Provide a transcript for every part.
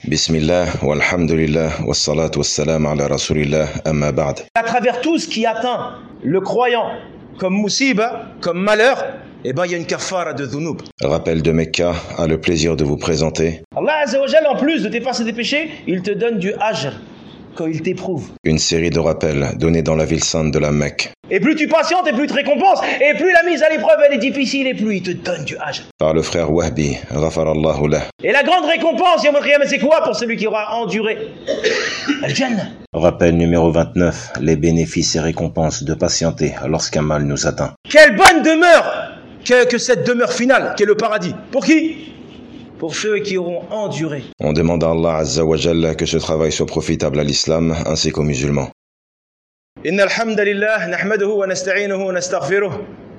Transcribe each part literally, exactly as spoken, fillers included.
Bismillah, walhamdulillah, wassalatu wassalam ala rasulillah, amma ba'd. À travers tout ce qui atteint le croyant comme musiba, comme malheur, eh ben il y a une kafara de dhunub. Rappel de Mecca a le plaisir de vous présenter Allah Azza wa Jalla, en plus de t'effacer des péchés, il te donne du ajr quand il t'éprouve. une série de rappels donnés dans la ville sainte de la Mecque Et plus tu patientes, et plus tu récompenses, et plus la mise à l'épreuve elle est difficile, et plus il te donne du ajr. par le frère Wahbi, ghafarallahu lah. Et la grande récompense, Yawm al-Qiyamah, c'est quoi pour celui qui aura enduré? Al-Jannah. Rappel numéro vingt-neuf, les bénéfices et récompenses de patienter lorsqu'un mal nous atteint. Quelle bonne demeure que, que cette demeure finale, qui est le paradis. Pour qui? Pour ceux qui auront enduré. On demande à Allah Azza wa Jalla que ce travail soit profitable à l'islam ainsi qu'aux musulmans. إن الحمد لله نحمده ونستعينه ونستغفره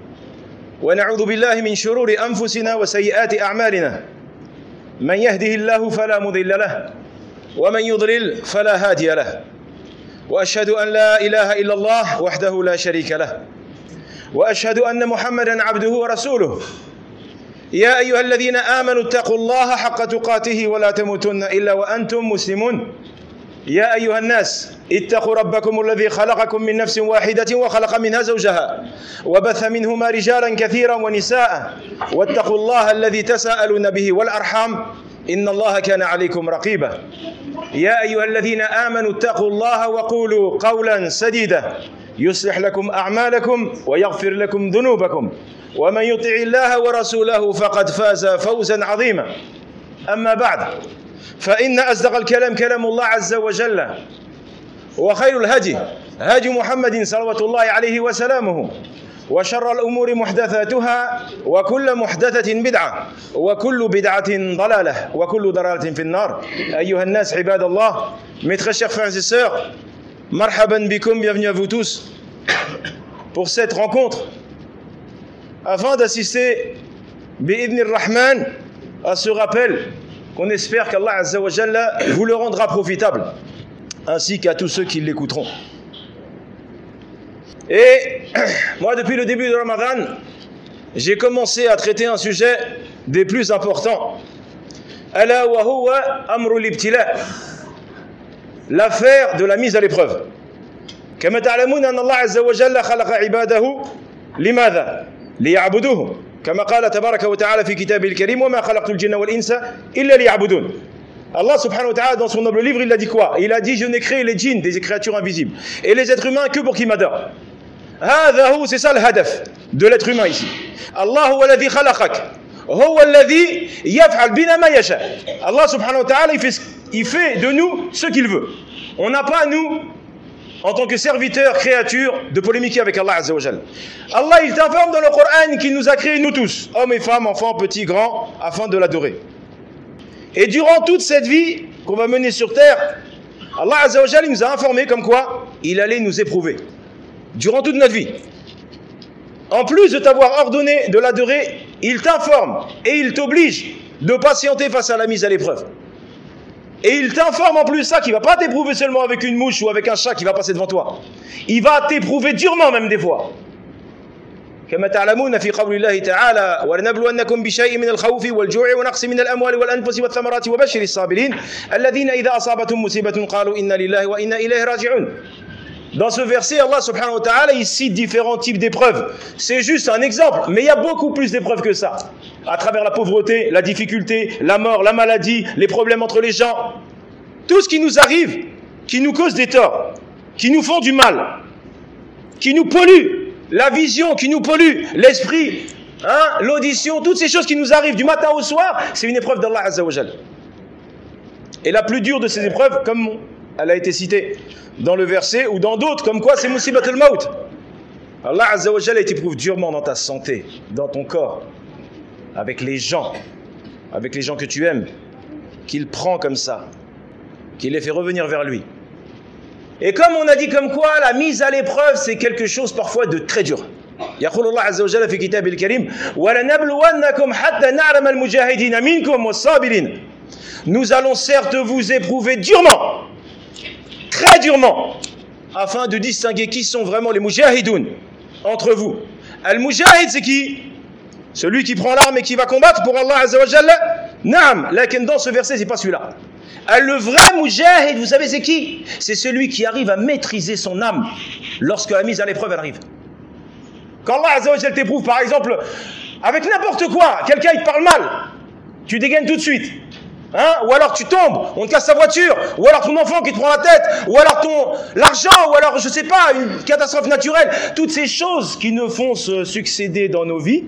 ونعوذ بالله من شرور أنفسنا وسيئات أعمالنا من يهده الله فلا مضل له ومن يضلل فلا هادي له وأشهد أن لا إله إلا الله وحده لا شريك له وأشهد أن محمدا عبده ورسوله يا أيها الذين آمنوا اتقوا الله حق تقاته ولا تموتن إلا وأنتم مسلمون يا أيها الناس اتقوا ربكم الذي خلقكم من نفس واحدة وخلق منها زوجها وبث منهما رجالا كثيرا ونساء واتقوا الله الذي تساءلون به والأرحام إن الله كان عليكم رقيبا يا أيها الذين آمنوا اتقوا الله وقولوا قولا سديدا يصلح لكم أعمالكم ويغفر لكم ذنوبكم ومن يطع الله ورسوله فقد فاز فوزا عظيما أما بعد فإن أصدق الكلام كلام الله عز وجل وخير الهدي هدي محمد صلوات الله عليه وسلامه وشر الأمور محدثاتها وكل محدثة بدعة وكل بدعة ضلالة وكل ضلالة في النار أيها الناس عباد الله mes très chers frères et sœurs marhaban bikum, bienvenue à vous tous pour cette rencontre afin d'assister bi'idhni ar-Rahman à ce rappel qu'on espère qu'Allah Azza wa Jalla vous le rendra profitable, ainsi qu'à tous ceux qui l'écouteront. Et moi, depuis le début de Ramadan, j'ai commencé à traiter un sujet des plus importants. Ala wa huwa amru l'ibtila, l'affaire de la mise à l'épreuve. Kama ta'lamun anna Allah Azza wa Jalla khalaqa ibadahu limadha liya'buduhu. كما قال تبارك وتعالى في كتابه الكريم وما خلقت الجن والإنس إلا ليعبدون. Allah subhanahu wa ta'ala dans son noble livre il a dit quoi? Il a dit je n'ai créé les djinns, des créatures invisibles, et les êtres humains que pour qu'ils m'adorent. هذا هو, c'est ça le hadaf de l'être humain ici. Allah هو الذي خلقك هو الذي يفعل بنا ما يشاء. Allah subhanahu wa ta'ala il fait, il fait de nous ce qu'il veut. On n'a pas nous en tant que serviteur, créature, de polémiquer avec Allah Azza wa Jalla. Allah, il t'informe dans le Coran qu'il nous a créés nous tous, hommes et femmes, enfants, petits, grands, afin de l'adorer. Et durant toute cette vie qu'on va mener sur terre, Allah Azza wa Jalla, il nous a informé comme quoi il allait nous éprouver. Durant toute notre vie. En plus de t'avoir ordonné de l'adorer, il t'informe et il t'oblige de patienter face à la mise à l'épreuve. Et il t'informe en plus ça qu'il ne va pas t'éprouver seulement avec une mouche ou avec un chat qui va passer devant toi. Il va t'éprouver durement même des fois. كما تعلمون في قول الله تعالى ولنبلونكم بشيء من الخوف والجوع ونقص من الأموال والأنفس والثمرات وبشر الصابرين الذين إذا أصابتهم مصيبة قالوا إنا لله وإنا إليه راجعون. Dans ce verset, Allah subhanahu wa ta'ala, il cite différents types d'épreuves. C'est juste un exemple, mais il y a beaucoup plus d'épreuves que ça. À travers la pauvreté, la difficulté, la mort, la maladie, les problèmes entre les gens. Tout ce qui nous arrive, qui nous cause des torts, qui nous font du mal, qui nous pollue, la vision qui nous pollue, l'esprit, hein, l'audition, toutes ces choses qui nous arrivent du matin au soir, c'est une épreuve d'Allah Azza wa Jalla. Et la plus dure de ces épreuves, comme elle a été citée dans le verset ou dans d'autres, comme quoi c'est Musibat al-Maut. Allah Azza wa Jalla t'éprouve durement dans ta santé, dans ton corps, avec les gens, avec les gens que tu aimes, qu'il prend comme ça, qu'il les fait revenir vers lui. Et comme on a dit comme quoi la mise à l'épreuve c'est quelque chose parfois de très dur. يقول الله عز وجل في كتابه الكريم ولنبلونكم حتى نعلم المجاهدين منكم والصابرين. Nous allons certes vous éprouver durement, très durement, afin de distinguer qui sont vraiment les mujahidoun entre vous. Al-mujahid, c'est qui? Celui qui prend l'arme et qui va combattre pour Allah Azza wa Jalla. Naam, lakin dans ce verset, c'est pas celui-là. Le vrai mujahid, vous savez c'est qui? C'est celui qui arrive à maîtriser son âme lorsque la mise à l'épreuve elle arrive. Quand Allah Azza wa Jal t'éprouve par exemple avec n'importe quoi, quelqu'un il te parle mal, tu dégaines tout de suite. Hein? Ou alors tu tombes, on te casse ta voiture, ou alors ton enfant qui te prend la tête, ou alors ton l'argent, ou alors je sais pas, une catastrophe naturelle. Toutes ces choses qui nous font se succéder dans nos vies,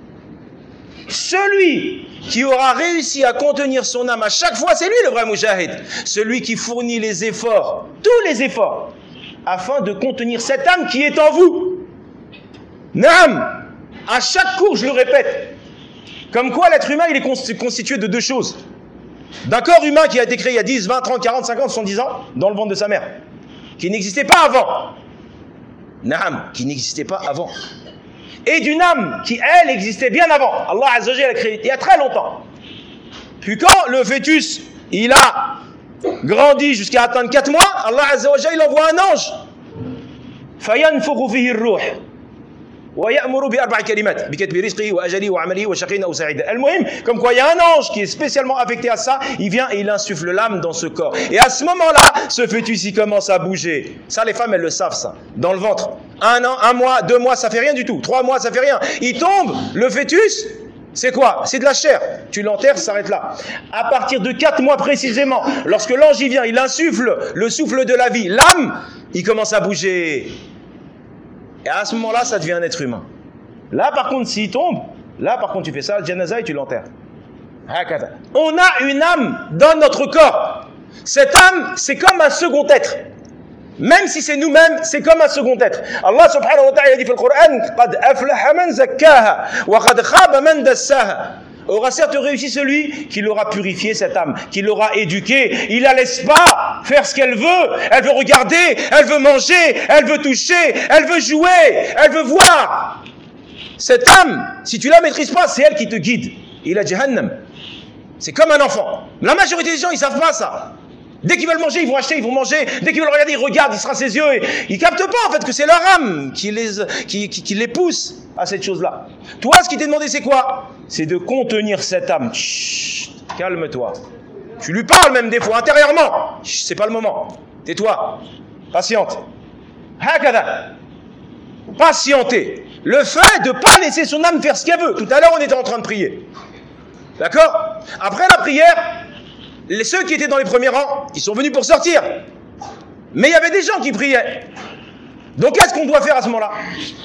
celui qui aura réussi à contenir son âme à chaque fois, c'est lui le vrai mujahid. Celui qui fournit les efforts, tous les efforts, afin de contenir cette âme qui est en vous. Naam, à chaque cours je le répète, comme quoi l'être humain il est constitué de deux choses. D'un corps humain qui a été créé il y a dix, vingt, trente, quarante, cinquante, soixante-dix ans dans le ventre de sa mère, qui n'existait pas avant. Naam, qui n'existait pas avant. Et d'une âme qui, elle, existait bien avant. Allah Azza wa Jalla a créé il y a très longtemps. Puis quand le fœtus, il a grandi jusqu'à atteindre quatre mois, Allah Azza wa Jalla, il envoie un ange. فَيَنْفُخُ فِيهِ الرُّوحِ وَيَأْمُرُ بِأَرْبَعِ كَلِمَاتٍ بِكَتْبِ رِزْقِهِ وَأَجَلِهِ وَعَمَلِهِ وَشَقِيٌّ أَوْ سَعِيدٌ. Al-Muhim, comme quoi il y a un ange qui est spécialement affecté à ça, il vient et il insuffle l'âme dans ce corps. Et à ce moment-là, ce fœtus, il commence à bouger. Ça, les femmes, elles le savent, ça. Dans le ventre. Un an, un mois, deux mois, ça fait rien du tout. Trois mois, ça fait rien. Il tombe, le fœtus, c'est quoi? C'est de la chair. Tu l'enterres, ça s'arrête là. À partir de quatre mois précisément, lorsque l'ange y vient, il insuffle le souffle de la vie. L'âme, il commence à bouger. Et à ce moment-là, ça devient un être humain. Là, par contre, s'il tombe, là, par contre, tu fais ça, le janaza, et tu l'enterres. On a une âme dans notre corps. Cette âme, c'est comme un second être. Même si c'est nous-mêmes, c'est comme un second être. Allah subhanahu wa ta'ala dit dans le Coran, قَدْ أَفْلَحَ مَنْ زَكَّاهَا وَقَدْ خَابَ مَنْ دَسَّاهَا. Aura certes réussi celui qui l'aura purifié, cette âme, qui l'aura éduquée. Il la laisse pas faire ce qu'elle veut. Elle veut regarder, elle veut manger, elle veut toucher, elle veut jouer, elle veut voir. Cette âme, si tu la maîtrises pas, c'est elle qui te guide. Il a Jahannam. C'est comme un enfant. La majorité des gens, ils savent pas ça. Dès qu'ils veulent manger, ils vont acheter, ils vont manger. Dès qu'ils veulent regarder, ils regardent, ils se rincent ses yeux. Et ils captent pas, en fait, que c'est leur âme qui les, qui, qui, qui les pousse à cette chose-là. Toi, ce qui t'est demandé, c'est quoi? C'est de contenir cette âme. Chut, calme-toi. Tu lui parles même des fois, intérieurement. Chut, c'est pas le moment. Tais-toi. Patiente. Hakada. Patienter. Le fait de ne pas laisser son âme faire ce qu'elle veut. Tout à l'heure, on était en train de prier. D'accord? Après la prière, les, ceux qui étaient dans les premiers rangs, ils sont venus pour sortir. Mais il y avait des gens qui priaient. Donc, qu'est-ce qu'on doit faire à ce moment-là?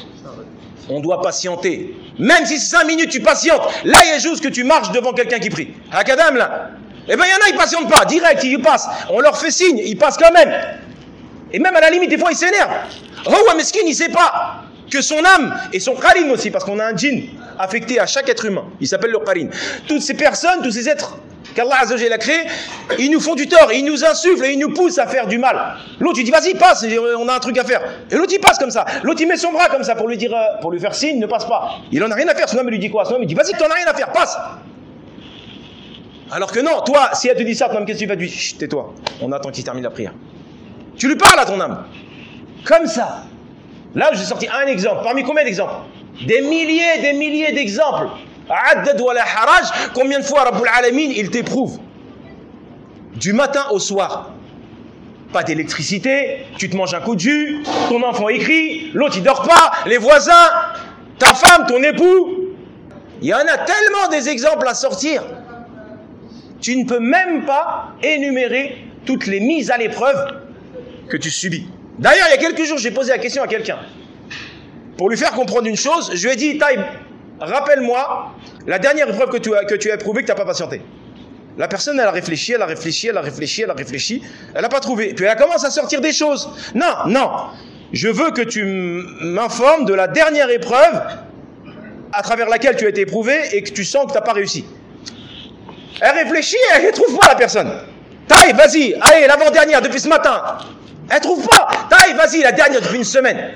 On doit patienter. Même si c'est cinq minutes, tu patientes. Là, il y a juste que tu marches devant quelqu'un qui prie. Hakadam, là. Eh bien, il y en a, ils ne patientent pas. Direct, ils passent. On leur fait signe, ils passent quand même. Et même à la limite, des fois, ils s'énervent. Oh, ouais, mesquine, il ne sait pas que son âme et son qarin aussi, parce qu'on a un djinn affecté à chaque être humain. Il s'appelle le qarin. Toutes ces personnes, tous ces êtres qu'Allah Azza wa Jalla a créés, ils nous font du tort, ils nous insufflent et ils nous poussent à faire du mal. L'autre, il dit, vas-y, passe, on a un truc à faire. Et l'autre, il passe comme ça. L'autre, il met son bras comme ça pour lui dire, euh, pour lui faire signe, ne passe pas. Il en a rien à faire. Son homme, il lui dit quoi? Son homme, il dit, vas-y, t'en as rien à faire, passe. Alors que non, toi, si elle te dit ça, ton âme, qu'est-ce que tu vas lui dire? Chut, tais-toi. On attend qu'il termine la prière. Tu lui parles à ton âme. Comme ça. Là, j'ai sorti un exemple. Parmi combien d'exemples? Des milliers, des milliers d'exemples. Addad wa la haraj. Combien de fois, Rabbul Alamin, il t'éprouve? Du matin au soir. Pas d'électricité, tu te manges un coup de jus, ton enfant écrit, l'autre il dort pas, les voisins, ta femme, ton époux. Il y en a tellement des exemples à sortir. Tu ne peux même pas énumérer toutes les mises à l'épreuve que tu subis. D'ailleurs, il y a quelques jours, j'ai posé la question à quelqu'un. Pour lui faire comprendre une chose, je lui ai dit, Taïb, rappelle-moi la dernière épreuve que tu as, que tu as éprouvée, que tu n'as pas patienté. La personne, elle a réfléchi, elle a réfléchi, elle a réfléchi, elle a réfléchi, elle n'a pas trouvé. Puis elle commence à sortir des choses. Non, non, je veux que tu m'informes de la dernière épreuve à travers laquelle tu as été éprouvé et que tu sens que tu n'as pas réussi. Elle réfléchit, elle ne trouve pas la personne. Taïb, vas-y, allez, l'avant-dernière, depuis ce matin. Elle trouve pas. Taïb, vas-y, la dernière depuis une semaine.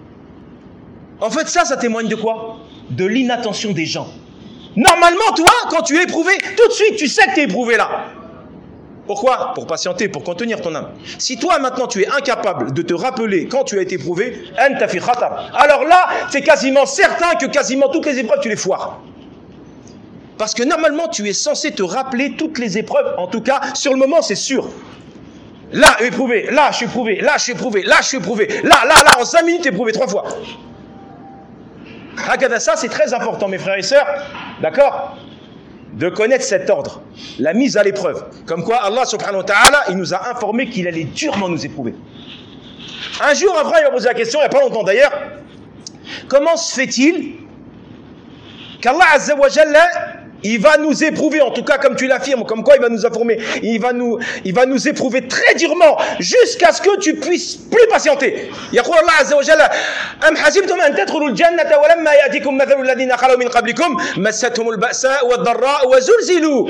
En fait, ça, ça témoigne de quoi? De l'inattention des gens. Normalement, toi, quand tu es éprouvé, tout de suite, tu sais que tu es éprouvé là. Pourquoi? Pour patienter, pour contenir ton âme. Si toi, maintenant, tu es incapable de te rappeler quand tu as été éprouvé, alors là, c'est quasiment certain que quasiment toutes les épreuves, tu les foires. Parce que normalement, tu es censé te rappeler toutes les épreuves. En tout cas, sur le moment, c'est sûr. Là, éprouvé. Là, je suis éprouvé. Là, je suis éprouvé. Là, je suis éprouvé. Là, là, là, en cinq minutes, éprouvé trois fois. Hakada, ça, c'est très important, mes frères et sœurs. D'accord? De connaître cet ordre. La mise à l'épreuve. Comme quoi, Allah subhanahu wa ta'ala, il nous a informé qu'il allait durement nous éprouver. Un jour, un frère il m'a posé la question, il n'y a pas longtemps d'ailleurs. Comment se fait-il qu'Allah Azza wa Jalla, il va nous éprouver, en tout cas comme tu l'affirmes, comme quoi il va nous informer, il va nous, il va nous éprouver très durement, jusqu'à ce que tu puisses plus patienter. يقول الله عز وجل أم حسبتم أن تدخلوا الجنة ولما يأتكم مثل الذين خلوا من قبلكم مستهم البأساء والضراء وزلزلوا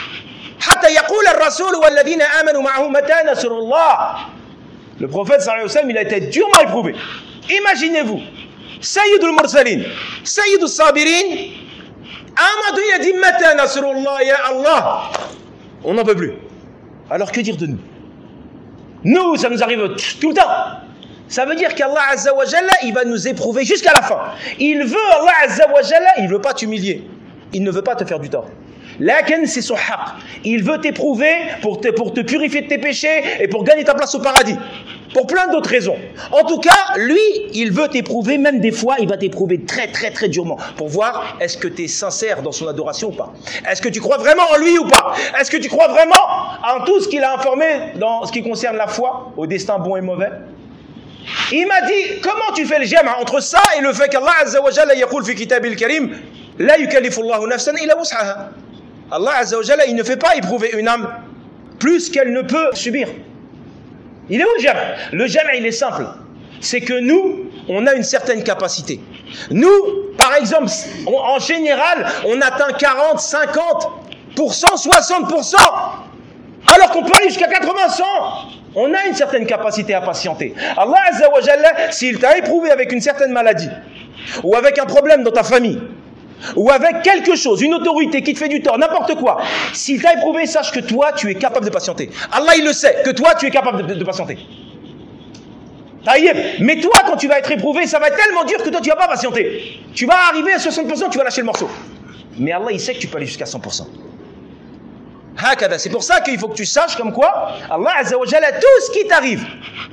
حتى يقول الرسول والذين آمنوا معه متى نصر الله. Le prophète sallallahu alayhi wa sallam, il a été durement éprouvé. Imaginez-vous, Sayyidul Mursalin, Sayyidul Sabirin, Amadou, il a dit Mata Nasrullah, ya Allah. On n'en peut plus. Alors que dire de nous? Nous, ça nous arrive tout le temps. Ça veut dire qu'Allah Azza wa Jalla, il va nous éprouver jusqu'à la fin. Il veut, Allah Azza wa Jalla, il ne veut pas t'humilier. Il ne veut pas te faire du tort. Lakin, c'est son haq. Il veut t'éprouver pour te, pour te purifier de tes péchés et pour gagner ta place au paradis. Pour plein d'autres raisons. En tout cas, lui, il veut t'éprouver, même des fois, il va t'éprouver très, très, très durement. Pour voir, est-ce que tu es sincère dans son adoration ou pas? Est-ce que tu crois vraiment en lui ou pas? Est-ce que tu crois vraiment en tout ce qu'il a informé dans ce qui concerne la foi, au destin bon et mauvais? Il m'a dit, comment tu fais le jama entre ça et le fait qu'Allah Azza wa Jalla yaqul fi kitabil karim, la yukallifu Allahu nafsan illa wus'aha. Allah Azza wa Jalla, il ne fait pas éprouver une âme plus qu'elle ne peut subir. Il est où le jam'? Le jam', il est simple. C'est que nous, on a une certaine capacité. Nous, par exemple, on, en général, on atteint quarante, cinquante pour cent, soixante pour cent. Alors qu'on peut aller jusqu'à quatre-vingts, cent. On a une certaine capacité à patienter. Allah Azza wa Jalla, s'il t'a éprouvé avec une certaine maladie, ou avec un problème dans ta famille, ou avec quelque chose, une autorité qui te fait du tort, n'importe quoi, s'il t'a éprouvé, sache que toi, tu es capable de patienter. Allah, il le sait, que toi, tu es capable de, de patienter. Taïeb. Mais toi, quand tu vas être éprouvé, ça va être tellement dur que toi, tu ne vas pas patienter. Tu vas arriver à soixante pour cent, tu vas lâcher le morceau. Mais Allah, il sait que tu peux aller jusqu'à cent pour cent. Hakada. C'est pour ça qu'il faut que tu saches comme quoi, Allah Azza wa Jalla, tout ce qui t'arrive,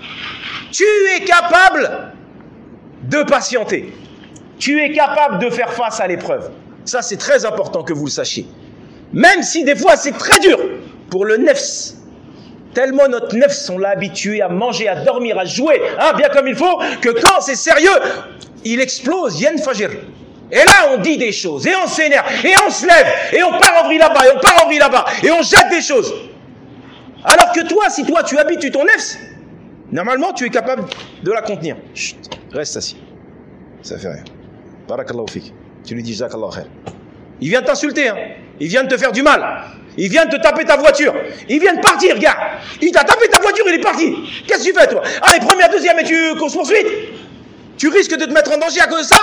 tu es capable de patienter. Tu es capable de faire face à l'épreuve. Ça, c'est très important que vous le sachiez. Même si des fois, c'est très dur pour le nefs. Tellement notre nefs, on l'a habitué à manger, à dormir, à jouer, hein, bien comme il faut, que quand c'est sérieux, il explose, yen fajir. Et là, on dit des choses, et on s'énerve, et on se lève, et on part en vrille là-bas, et on part en vrille là-bas, et on jette des choses. Alors que toi, si toi, tu habitues ton nefs, normalement, tu es capable de la contenir. Chut, reste assis. Ça fait rien. Barakallahu fik. Tu lui dis Jazakallahu khair. Il vient de t'insulter, hein. Il vient de te faire du mal. Il vient de te taper ta voiture. Il vient de partir, gars. Il t'a tapé ta voiture, il est parti. Qu'est-ce que tu fais, toi? Allez, première, deuxième, et tu course poursuite. Tu risques de te mettre en danger à cause de ça.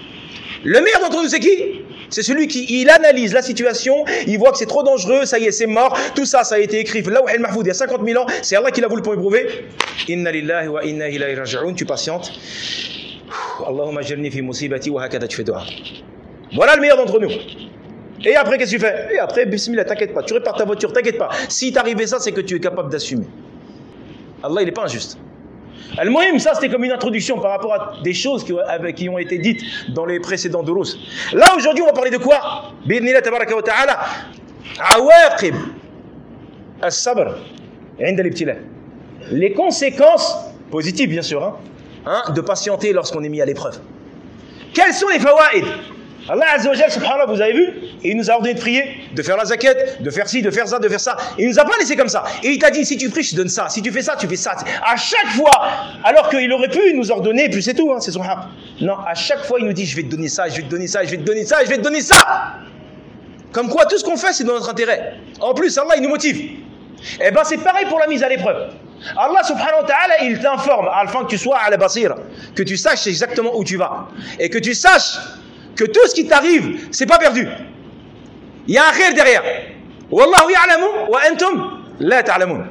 Le meilleur d'entre nous, c'est qui? C'est celui qui il analyse la situation, il voit que c'est trop dangereux, ça y est, c'est mort. Tout ça, ça a été écrit là où El Mahfoud il y a cinquante mille ans. C'est Allah qui l'a voulu pour éprouver. Inna lillahi wa inna ilayhi raji'un. Tu patientes. Allahumma ajirni fi musibati wa hakada, tu fais dua. Voilà le meilleur d'entre nous. Et après, qu'est-ce que tu fais? Et après, bismillah, t'inquiète pas, tu répares ta voiture, t'inquiète pas. Si t'arrivais ça, c'est que tu es capable d'assumer. Allah, il n'est pas injuste. Al-Muhim, ça c'était comme une introduction par rapport à des choses qui, avec, qui ont été dites dans les précédents durus. Là, aujourd'hui, on va parler de quoi? Bi'idhnillah tabaraka wa ta'ala. Awaqib as-sabr 'inda al-ibtila. Les conséquences, positives bien sûr, hein, Hein, de patienter lorsqu'on est mis à l'épreuve. Quels sont les fawaïd? Allah Azza wa Jalla, subhanallah, vous avez vu, il nous a ordonné de prier, de faire la zakat, de faire ci, de faire ça, de faire ça. Il nous a pas laissé comme ça. Et il t'a dit, si tu pries, je te donne ça. Si tu fais ça, tu fais ça. À chaque fois, alors qu'il aurait pu nous ordonner, puis c'est tout, hein, c'est son haq. Non, à chaque fois, il nous dit, je vais te donner ça, je vais te donner ça, je vais te donner ça, je vais te donner ça. Comme quoi, tout ce qu'on fait, c'est dans notre intérêt. En plus, Allah, il nous motive. Eh bien, c'est pareil pour la mise à l'épreuve. Allah subhanahu wa ta'ala, il t'informe afin que tu sois à la basira, que tu saches exactement où tu vas et que tu saches que tout ce qui t'arrive, c'est pas perdu. Il y a un khair derrière. Wallahu ya'lamu wa antum la ta'lamun.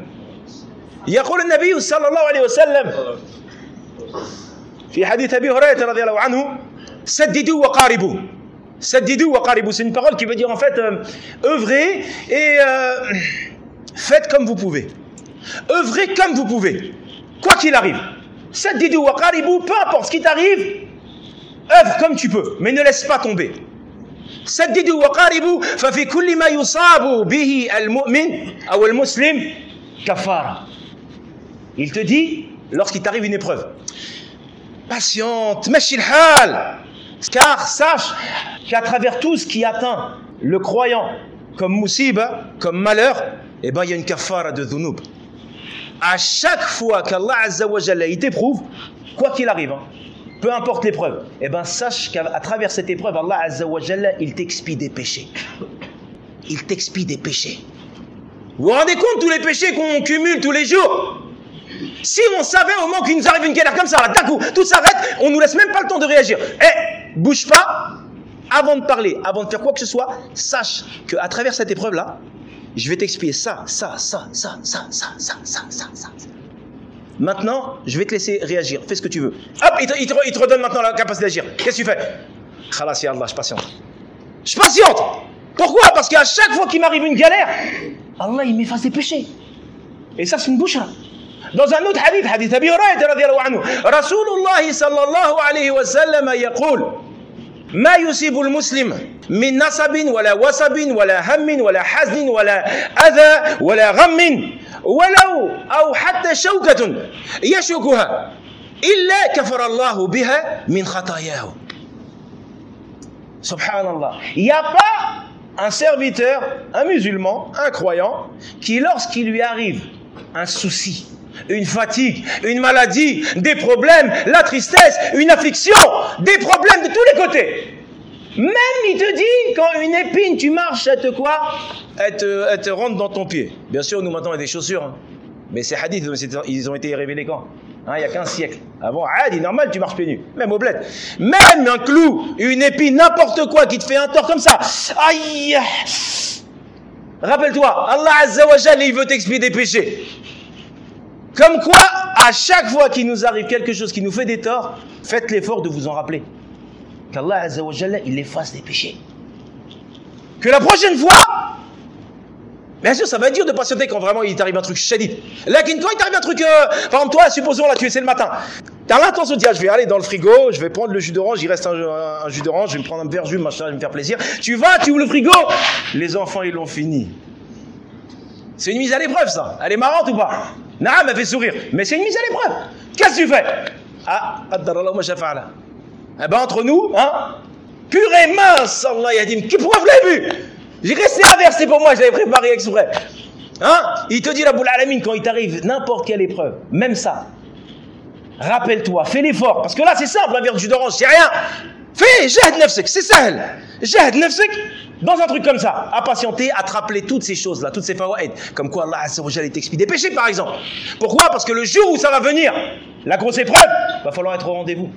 يقول النبي صلى الله عليه وسلم في حديث أبي هريرة رضي الله عنه سددوا وقاربوا Saddidou wa qaribou, c'est une parole qui veut dire en fait euh, œuvrez et euh, faites comme vous pouvez. Œuvrez comme vous pouvez, quoi qu'il arrive. Saddidou wa qaribou, peu importe ce qui t'arrive, œuvre comme tu peux, mais ne laisse pas tomber. Saddidou wa qaribou, fa fi kulli ma yusabu bihi al-mu'min ou al-muslim kafara. Il te dit, lorsqu'il t'arrive une épreuve, patiente, mashil hal, car sache qu'à travers tout ce qui atteint le croyant comme musiba, comme malheur, eh ben il y a une kafara de dhunub. À chaque fois qu'Allah Azza wa Jalla il t'éprouve, quoi qu'il arrive, hein, peu importe l'épreuve, eh ben sache qu'à travers cette épreuve, Allah Azza wa Jalla il t'expie des péchés. Il t'expie des péchés. Vous vous rendez compte tous les péchés qu'on cumule tous les jours? Si on savait au moment qu'il nous arrive une galère comme ça, là, d'un coup, tout s'arrête, on nous laisse même pas le temps de réagir. Eh, bouge pas, avant de parler, avant de faire quoi que ce soit, sache qu'à travers cette épreuve-là, je vais t'expliquer ça, ça, ça, ça, ça, ça, ça, ça, ça, ça. Maintenant, je vais te laisser réagir, fais ce que tu veux. Hop, il te, il te, il te redonne maintenant la capacité d'agir. Qu'est-ce que tu fais? Khalas ya Allah, je patiente. Je patiente. Pourquoi? Parce qu'à chaque fois qu'il m'arrive une galère, Allah il m'efface des péchés. Et ça c'est une bouche. Dans un autre hadith, hadith Abi Hurayrata radiyallahu anhu, Rasulullah sallallahu alayhi wa sallam yaqul ما يصيب المسلم من نصب ولا وصب ولا هم ولا حزن ولا أذى ولا غم ولو أو حتى شوكة يشوكها إلا كفر الله بها من خطاياه. Subhanallah. Il n'y a pas un serviteur, un musulman, un croyant, qui lorsqu'il lui arrive un souci, une fatigue, une maladie, des problèmes, la tristesse, une affliction, des problèmes de tous les côtés. Même il te dit, quand une épine, tu marches, elle te quoi? Elle te, elle te rentre dans ton pied. Bien sûr, nous maintenant, on a des chaussures. Hein. Mais ces hadiths, ils ont été révélés quand? Hein, il y a quinze siècles. Avant, adi, normal, tu marches pieds nus. Même au bled. Même un clou, une épine, n'importe quoi qui te fait un tort comme ça. Aïe! Rappelle-toi, Allah Azza wa Jalla, il veut t'expier des péchés. Comme quoi, à chaque fois qu'il nous arrive quelque chose qui nous fait des torts, faites l'effort de vous en rappeler. Qu'Allah Azza wa Jalla, il efface des péchés. Que la prochaine fois, bien sûr, ça va être dur de patienter quand vraiment il t'arrive un truc shadid. Là, quand toi, il t'arrive un truc, euh, par exemple, toi, supposons, là, tu es, c'est le matin. T'as l'intention de dire, je vais aller dans le frigo, je vais prendre le jus d'orange, il reste un, un, un jus d'orange, je vais me prendre un verre de jus, machin, je vais me faire plaisir. Tu vas, tu ouvres le frigo, les enfants, ils l'ont fini. C'est une mise à l'épreuve, ça. Elle est marrante ou pas? Non, elle m'a fait sourire. Mais c'est une mise à l'épreuve. Qu'est-ce que tu fais? Ah, addarallahu ma shafa'ala. Eh ben, entre nous, hein, pur et mince, Allah yadim. Pourquoi vous l'avez vu? J'ai resté un verset pour moi, je l'avais préparé exprès. Hein? Il te dit, Rabbul Alamin, quand il t'arrive n'importe quelle épreuve, même ça, rappelle-toi, fais l'effort. Parce que là, c'est simple, un verre de jus d'orange, c'est rien. Fais, jahd nafsik, c'est sahl. Jahd nafsik, dans un truc comme ça, à patienter, à te rappeler toutes ces choses-là, toutes ces fawaïd. Comme quoi Allah Azza wa Jalla t'expie des péchés, par exemple. Pourquoi? Parce que le jour où ça va venir, la grosse épreuve, va falloir être au rendez-vous.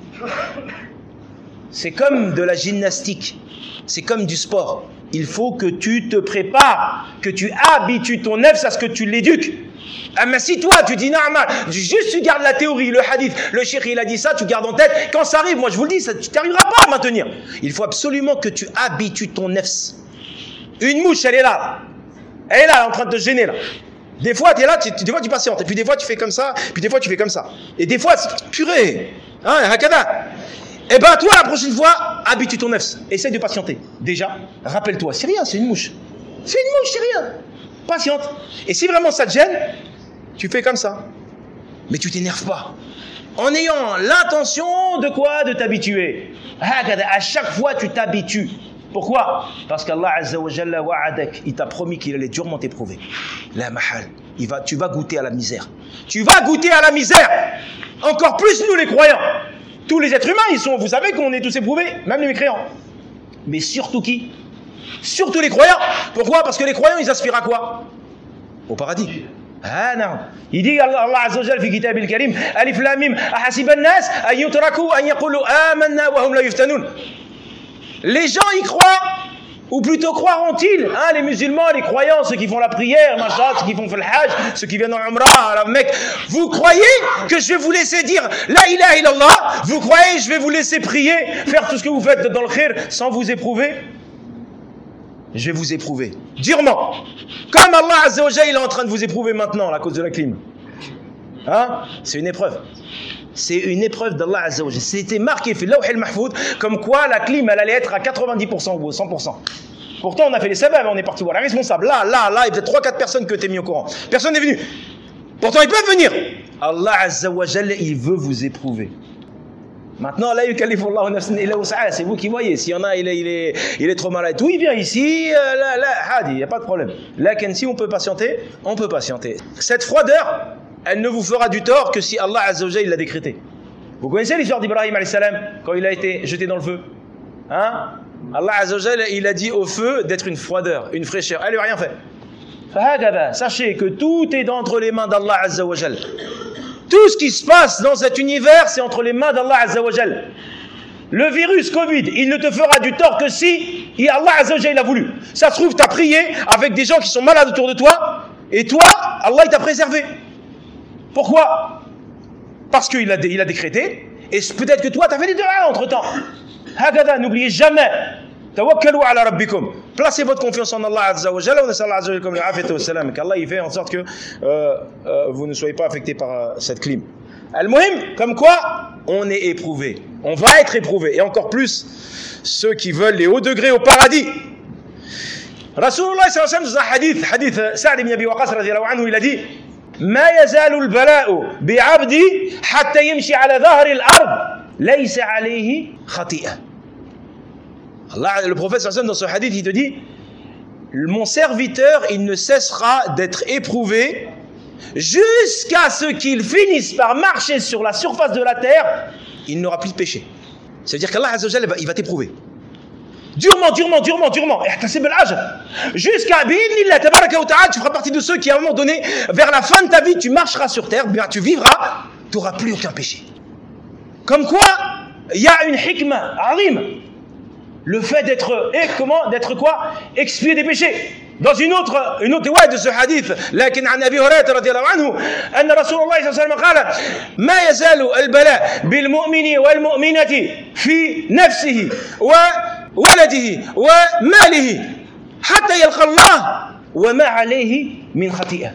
C'est comme de la gymnastique, c'est comme du sport. Il faut que tu te prépares, que tu habitues ton nefs à ce que tu l'éduques. Ah mais si toi tu dis normal, juste tu gardes la théorie, le hadith, le cheikh il a dit ça, tu gardes en tête, quand ça arrive, moi je vous le dis, ça, tu n'arriveras pas à maintenir. Il faut absolument que tu habitues ton nefs. Une mouche, elle est là, elle est là, elle est en train de te gêner là. Des fois tu es là, tu, des fois tu patientes, et puis des fois tu fais comme ça, puis des fois tu fais comme ça. Et des fois, purée, hein, hakada. Eh ben toi la prochaine fois, habitue ton nefs, essaye de patienter. Déjà, rappelle-toi, c'est rien, c'est une mouche. C'est une mouche, c'est rien. Patiente. Et si vraiment ça te gêne, tu fais comme ça. Mais tu t'énerves pas. En ayant l'intention de quoi? De t'habituer. À chaque fois, tu t'habitues. Pourquoi? Parce qu'Allah Azza wa Jalla wa'adak, il t'a promis qu'il allait durement t'éprouver. La mahal. Il va, tu vas goûter à la misère. Tu vas goûter à la misère. Encore plus nous les croyants. Tous les êtres humains, ils sont, vous savez qu'on est tous éprouvés, même les mécréants. Mais surtout qui? Surtout les croyants. Pourquoi? Parce que les croyants, ils aspirent à quoi? Au paradis. Ah non. Il dit Allah Azza wa Jalla fi kitab al-karim, alif lam mim, ahasiba an-nas an yutraku an yaqulu amanna wa hum la yuftanun. Les gens y croient Ou plutôt croiront-ils, hein, les musulmans, les croyants, ceux qui font la prière, machin, ceux qui font le hajj, ceux qui viennent en umrah, à la Mecque, vous croyez que je vais vous laisser dire la ilaha illallah? Vous croyez que je vais vous laisser prier, faire tout ce que vous faites dans le khir sans vous éprouver? Je vais vous éprouver durement, comme Allah Azza wa Jalla il est en train de vous éprouver maintenant à cause de la clim. Hein? C'est une épreuve. C'est une épreuve d'Allah Azza wa Jalla. C'était marqué fi Lawh al-Mahfoud comme quoi la clim elle allait être à quatre-vingt-dix pour cent ou cent pour cent. Pourtant on a fait les sababs, on est parti voir la responsable. Là, là, là, il y a peut-être trois quatre personnes que tu as mis au courant. Personne n'est venu. Pourtant ils peuvent venir. Allah Azza wa Jalla il veut vous éprouver. Maintenant, là, c'est vous qui voyez. S'il y en a, il est, il est, il est trop malade. Tout, il vient ici, euh, là, là, hadi, il n'y a pas de problème. Là, si on peut patienter, on peut patienter. Cette froideur, elle ne vous fera du tort que si Allah Azza wa Jalla l'a décrété. Vous connaissez l'histoire d'Ibrahim alayhi salam quand il a été jeté dans le feu? Hein? Allah Azza wa Jalla, il a dit au feu d'être une froideur, une fraîcheur. Elle lui a rien fait. Sachez que tout est entre les mains d'Allah Azza wa Jalla. Tout ce qui se passe dans cet univers, c'est entre les mains d'Allah Azza wa Jal. Le virus Covid, il ne te fera du tort que si Allah Azza wa Jal a voulu. Ça se trouve, tu as prié avec des gens qui sont malades autour de toi, et toi, Allah il t'a préservé. Pourquoi? Parce qu'il a, il a décrété, et peut-être que toi, tu as fait des du'a entre-temps. Hakada, n'oubliez jamais. Tawakkalu ala rabbikum. Placez votre confiance en Allah Azza wa Jalla. On est Allah Azza wa Jalla comme le afiyatu wa salam. Qu'Allah il fait en sorte que euh, euh, vous ne soyez pas affectés par euh, cette clim. Al-Muhim, comme quoi on est éprouvé. On va être éprouvé. Et encore plus ceux qui veulent les hauts degrés au paradis. Rasulullah sallallahu alayhi wa sallam dans un hadith, hadith Sa'd ibn Abi Waqqas radiyallahu anhu, il a dit ما يزال البلاء بعبدي حتى يمشي على ظهر الأرض ليس عليه خطيئة. Allah, le prophète sallallahu alayhi wa sallam dans ce hadith, il te dit mon serviteur, il ne cessera d'être éprouvé jusqu'à ce qu'il finisse par marcher sur la surface de la terre, il n'aura plus de péché. Ça veut dire qu'Allah Azza wa Jalla, il va t'éprouver. Durement, durement, durement, durement. Jusqu'à bi'idhnillah, tabaraka wa ta'ala, tu feras partie de ceux qui, à un moment donné, vers la fin de ta vie, tu marcheras sur terre, bien tu vivras, tu n'auras plus aucun péché. Comme quoi, il y a une hikmah, azim. Le fait d'être, et comment, d'être quoi? Expier des péchés. Dans une autre, une autre ouais de ce hadith, لكن عن أبي هريرة رضي الله عنه أن رسول الله صلى الله عليه وسلم قال ما يزال البلاء بالمؤمن والمؤمنة في نفسه وولده وماله حتى يلقى الله وما عليه من خطيئة.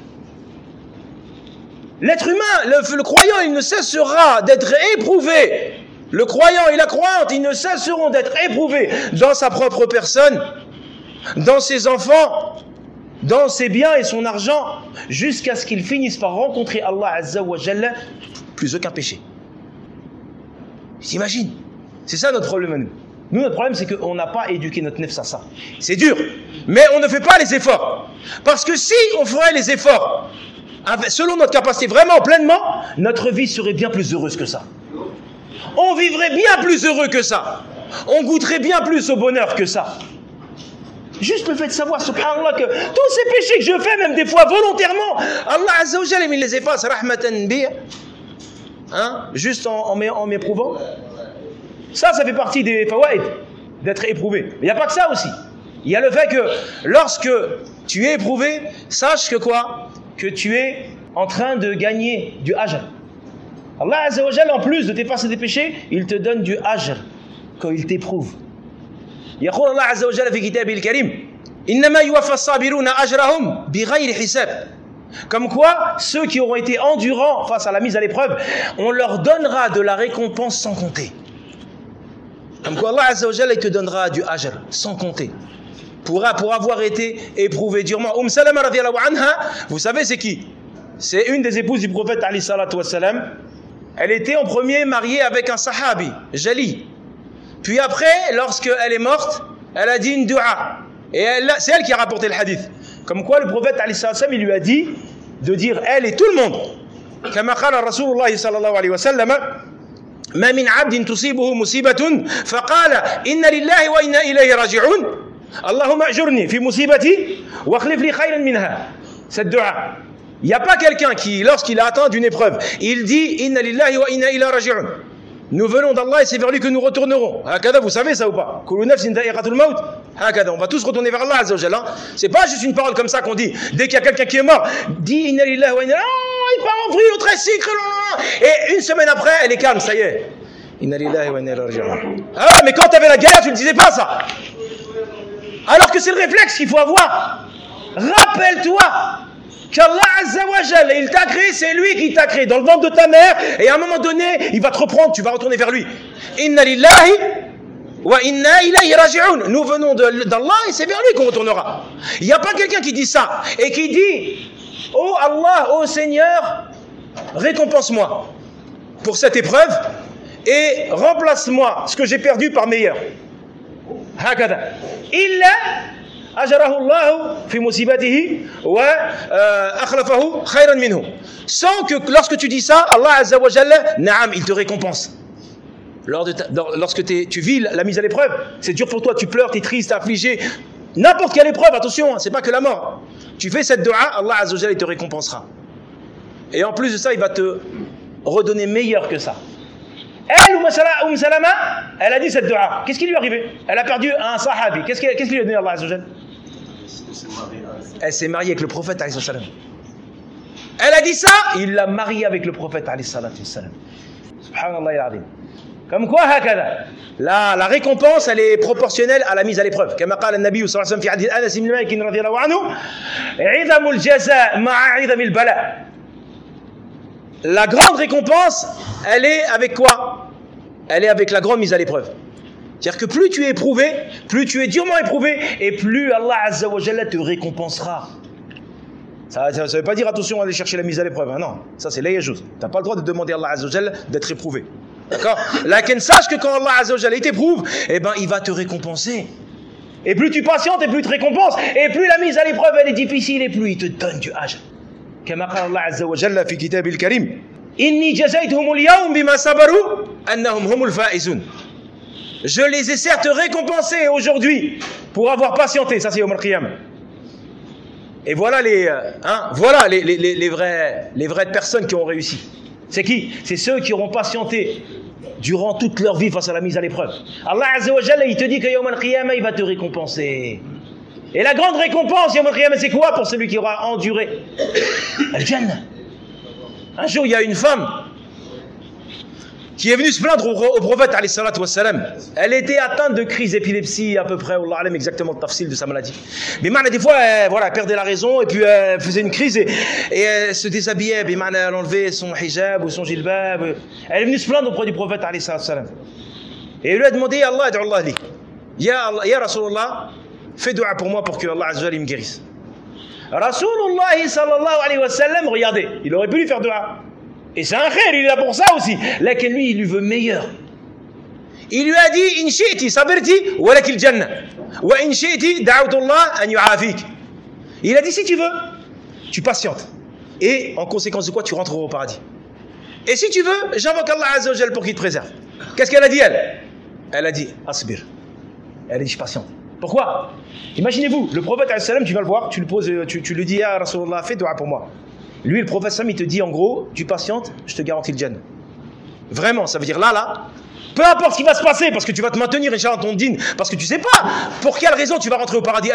L'être humain, le, le croyant, il ne cessera d'être éprouvé. Le croyant et la croyante, ils ne cesseront d'être éprouvés dans sa propre personne, dans ses enfants, dans ses biens et son argent, jusqu'à ce qu'ils finissent par rencontrer Allah Azza wa Jalla, plus aucun péché. T'imagines? C'est ça notre problème à nous. Nous, notre problème, c'est qu'on n'a pas éduqué notre nefs à ça. C'est dur, mais on ne fait pas les efforts. Parce que si on ferait les efforts, selon notre capacité, vraiment, pleinement, notre vie serait bien plus heureuse que ça. On vivrait bien plus heureux que ça. On goûterait bien plus au bonheur que ça. Juste le fait de savoir, subhanallah, que tous ces péchés que je fais, même des fois volontairement, Allah Azza wa Jalla, il les efface, rahmatan bi, hein, juste en, en m'éprouvant. Ça, ça fait partie des fawaïd, d'être éprouvé. Mais il n'y a pas que ça aussi. Il y a le fait que lorsque tu es éprouvé, sache que quoi? Que tu es en train de gagner du ajr. Allah Azza wa Jalla, en plus de t'effacer des péchés, il te donne du ajr quand il t'éprouve. يقول الله عز وجل في كتابه الكريم إنما يوفى الصابرون أجرهم بغير حساب. Comme quoi, ceux qui auront été endurants face à la mise à l'épreuve, on leur donnera de la récompense sans compter. Comme quoi, Allah Azza wa Jalla, il te donnera du ajr sans compter. Pour, pour avoir été éprouvé durement. Umm Salama radiyallahu anha, vous savez c'est qui? C'est une des épouses du prophète alayhi salatu wassalam. Elle était en premier mariée avec un sahabi, Jali. Puis après, lorsqu'elle est morte, elle a dit une dua. Et c'est elle qui a rapporté le hadith. Comme quoi le prophète alayhi salatu wassalam, il lui a dit de dire elle et tout le monde. Comme قال رسول الله صلى الله عليه وسلم ما من عبد تصيبه مصيبة فقال إن لله وإنا إليه راجعون اللهم أجرني في مصيبتي واخلف لي خيرا منها. Cette dua. Il n'y a pas quelqu'un qui, lorsqu'il a atteint d'une épreuve, il dit Inna lillahi wa inna ilayhi raji'un. Nous venons d'Allah et c'est vers lui que nous retournerons. Hakada, vous savez ça ou pas? Kullu nafsin da'iqatul maut. On va tous retourner vers Allah Azza wa Jalla. C'est pas juste une parole comme ça qu'on dit. Dès qu'il y a quelqu'un qui est mort, dis inna lillahi wa inna ilayhi. Oh, il part en vrille au tricycle. Et une semaine après, elle est calme, ça y est. Inna lillahi wa inna ilayhi raji'un. Ah ouais, mais quand tu avais la guerre, tu ne disais pas ça. Alors que c'est le réflexe qu'il faut avoir. Rappelle-toi qu'Allah Azza wa Jalla, il t'a créé, c'est lui qui t'a créé dans le ventre de ta mère, et à un moment donné, il va te reprendre, tu vas retourner vers lui. Inna lillahi wa inna ilayhi raji'un. Nous venons d'Allah et c'est vers lui qu'on retournera. Il n'y a pas quelqu'un qui dit ça et qui dit oh Allah, oh Seigneur, récompense-moi pour cette épreuve et remplace-moi ce que j'ai perdu par meilleur. Hakada. Illa ajarahu Allah fi musibatihi wa akhlafahu khayran minhu. Sans que lorsque tu dis ça, Allah Azza wa Jalla, na'am, il te récompense. Lors de ta, dans, lorsque tu vis la, la mise à l'épreuve, c'est dur pour toi, tu pleures, tu es triste, affligé. N'importe quelle épreuve, attention, hein, c'est pas que la mort. Tu fais cette dua, Allah Azza wa Jalla, il te récompensera. Et en plus de ça, il va te redonner meilleur que ça. Elle, Umm Salama, elle a dit cette dua. Qu'est-ce qui lui est arrivé? Elle a perdu un sahabi. Qu'est-ce qu'il qu lui a donné Allah Azza wa Jalla? Elle s'est mariée avec le prophète alayhi salam. Elle a dit ça, il l'a mariée avec le prophète alayhi salam. Subhanallah al-azim. Comme quoi, la, la récompense, elle est proportionnelle à la mise à l'épreuve. Comme a dit le Nabi sallallahu alayhi wa sallam fi hadith Anas ibn Malik radiyallahu anhu, idamul jaza ma'a idamil bala. La grande récompense, elle est avec quoi? Elle est avec la grande mise à l'épreuve. C'est-à-dire que plus tu es éprouvé, plus tu es durement éprouvé, et plus Allah Azza wa Jalla te récompensera. Ça ne veut pas dire attention à aller chercher la mise à l'épreuve. Hein, non, ça c'est l'ayajouz. Tu n'as pas le droit de demander à Allah Azza wa Jalla d'être éprouvé. D'accord? Lakin sache que quand Allah Azza wa Jalla t'éprouve, eh ben il va te récompenser. Et plus tu patientes, et plus il te récompense. Et plus la mise à l'épreuve elle est difficile, et plus il te donne du ajr. كما قال الله عز وجل في كتابه الكريم إني جزيتهم اليوم بما صبروا أنهم هم الفائزون. Je les ai certes récompensés aujourd'hui pour avoir patienté. Ça c'est Yawm al-Qiyamah. Et voilà les, hein, voilà les, les, les, les, vrais, les vraies personnes qui ont réussi. C'est qui? C'est ceux qui auront patienté durant toute leur vie face à la mise à l'épreuve. Allah Azza wa Jalla, il te dit que Yawm al-Qiyamah, il va te récompenser. Et la grande récompense, Yawm al-Qiyamah, c'est quoi pour celui qui aura enduré? Al-Jannah. Un jour, il y a une femme qui est venue se plaindre au, au prophète, alayhi salatu wassalam. Elle était atteinte de crise d'épilepsie, à peu près, Allah alam exactement le tafsil de sa maladie. Mais maintenant, des fois, elle, voilà, elle perdait la raison, et puis elle faisait une crise, et, et elle se déshabillait, puis maintenant, elle enlevait son hijab ou son jilbab. Elle est venue se plaindre auprès du prophète, alayhi salatu wassalam. Et elle lui a demandé, Allah, ad'u Allah li. Ya, ya Rasulullah, fais dua pour moi pour que Allah Azza wa Jalla me guérisse. Rasulullah sallallahu alayhi wa sallam, regardez, il aurait pu lui faire dua. Et c'est un khair, il est là pour ça aussi. Là, que lui, il lui veut meilleur. Il lui a dit, in shi'ti sabirti wa lakil jannah. Wa in shi'ti da'awtu Allah an yu'afik. Il a dit, si tu veux, tu patientes. Et en conséquence de quoi, tu rentreras au paradis. Et si tu veux, j'invoque Allah Azza wa Jalla pour qu'il te préserve. Qu'est-ce qu'elle a dit, elle? Elle a dit, asbir. Elle a dit, je patiente. Pourquoi? Imaginez-vous, le prophète alayhi salam, tu vas le voir, tu lui poses, tu, tu lui dis, ah Rasulullah, fais dua pour moi. Lui, le prophète Sam, il te dit en gros, tu patientes, je te garantis le Jannah. Vraiment, ça veut dire là, là, peu importe ce qui va se passer, parce que tu vas te maintenir, Inch'Allah, ton dîne, parce que tu sais pas pour quelle raison tu vas rentrer au paradis.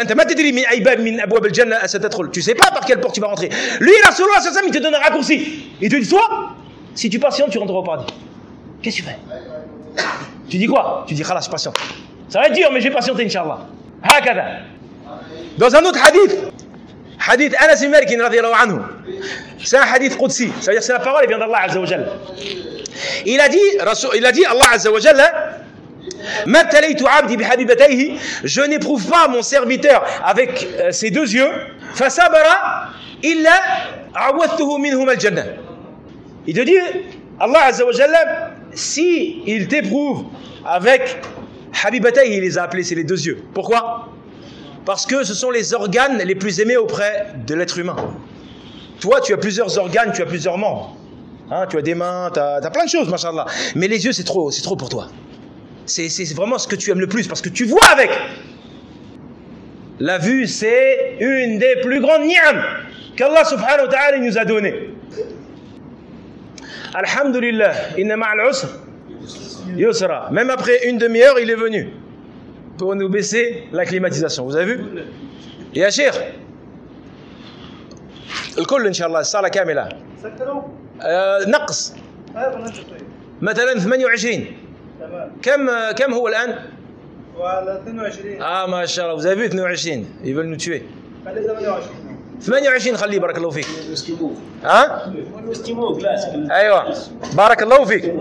Tu sais pas par quelle porte tu vas rentrer. Lui, Rasulullah, il te donne un raccourci. Il te dit, toi, si tu patientes, tu rentreras au paradis. Qu'est-ce que tu fais? Tu dis quoi? Tu dis, khalas, je patiente. Ça va être dur, mais j'ai patienté, Inch'Allah. Hakada. Dans un autre hadith, hadith Anas ibn Malik radiyallahu anhu, c'est un hadith qudsi, ça veut dire c'est la parole, elle vient d'Allah Azza wa Jalla. Il a dit, il a dit Allah Azza wa Jalla, Mabtalaytu abdi bihabibatayhi, je n'éprouve pas mon serviteur avec euh, ses deux yeux, fasabara illa awadtuhu minhum al-jannah. Il te dit, Allah Azza wa Jalla, si il t'éprouve avec habibatayhi, il les a appelés, c'est les deux yeux. Pourquoi? Parce que ce sont les organes les plus aimés auprès de l'être humain. Toi, tu as plusieurs organes, tu as plusieurs membres. Hein, tu as des mains, tu as, as plein de choses, machallah. Mais les yeux, c'est trop, c'est trop pour toi. C'est vraiment ce que tu aimes le plus, parce que tu vois avec. La vue, c'est une des plus grandes ni'am qu'Allah subhanahu wa ta'ala nous a donné. Alhamdulillah, inna ma'al usr yusra. Même après une demi-heure, il est venu. pour nous baisser la climatisation. Vous avez vu? يا شيخ الكل ان شاء الله الصاله كامله آه نقص مثلا ثمانية وعشرين كم كم هو الان؟ اثنين وعشرين. اه ما شاء الله. Vous avez vu اثنين وعشرين ils veulent nous tuer. خلي ثمانية وعشرين. ثمانية وعشرين خليه بارك الله فيك. ها؟ ايوه بارك الله فيك.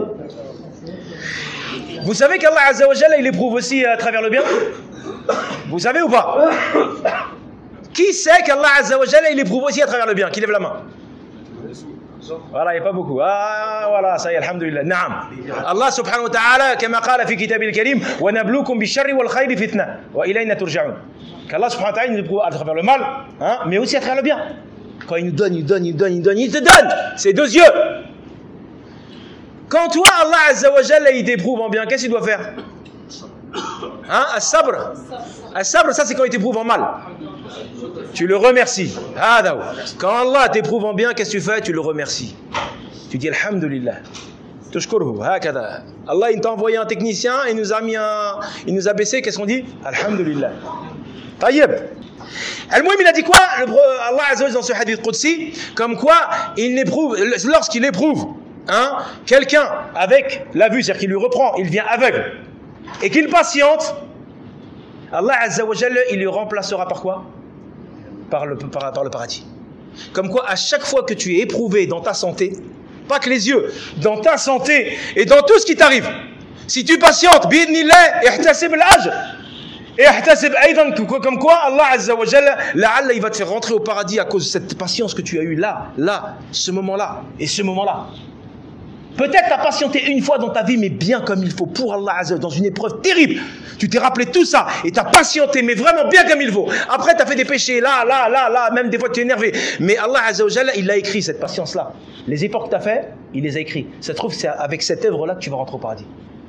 Vous savez qu'Allah Azza wa Jalla il éprouve aussi à travers le bien? Vous savez ou pas? Qui sait qu'Allah Azza wa Jalla il éprouve aussi à travers le bien? Qui lève la main? Voilà, il n'y a pas beaucoup. Ah, voilà, ça y est, alhamdulillah. Naam. Allah subhanahu wa ta'ala, كما قال في كتابه الكريم, وَنَبْلُوكُمْ بِالشَّرِّ وَالْخَيْرِ فِتْنَةً وَإِلَيْنَا تُرْجَعُونَ. Qu'Allah subhanahu wa ta'ala il nous éprouve à travers le mal, hein, mais aussi à travers le bien. Quand il nous donne, il donne, il donne, il donne, il te donne. C'est deux yeux. Quand toi, Allah Azza wa Jalla, il t'éprouve en bien, qu'est-ce qu'il doit faire? Hein? As-sabr. As-sabr, ça c'est quand il t'éprouve en mal. Tu le remercies. Quand Allah t'éprouve en bien, qu'est-ce que tu fais? Tu le remercies. Tu dis Alhamdulillah. Tushkurhu. Allah il t'a envoyé un technicien, il nous a mis un, il nous a baissé, qu'est-ce qu'on dit? Alhamdulillah. Taïeb. Al-Muhim, il a dit quoi? Allah Azza wa Jalla dans ce hadith Qudsi, comme quoi il éprouve, lorsqu'il éprouve hein, quelqu'un avec la vue, c'est-à-dire qu'il lui reprend, il vient aveugle, et qu'il patiente, Allah Azza wa Jalla, il lui remplacera par quoi? Par le, par, par le paradis. Comme quoi, à chaque fois que tu es éprouvé dans ta santé, pas que les yeux, dans ta santé et dans tout ce qui t'arrive, si tu patientes, bi'idhnillah, ihtasib al-ajr, et ihtasib aydan, comme quoi Allah Azza wa Jalla, la'alla, il va te faire rentrer au paradis à cause de cette patience que tu as eue là, là, ce moment-là et ce moment-là. Peut-être tu as patienté une fois dans ta vie, mais bien comme il faut pour Allah Azza wa Jalla, dans une épreuve terrible. Tu t'es rappelé tout ça et tu as patienté, mais vraiment bien comme il faut. Après, tu as fait des péchés là, là, là, là, même des fois tu es énervé. Mais Allah Azza wa Jalla, il a écrit cette patience-là. Les efforts que tu as fait, il les a écrits. Ça se trouve, c'est avec cette œuvre-là que tu vas rentrer au paradis.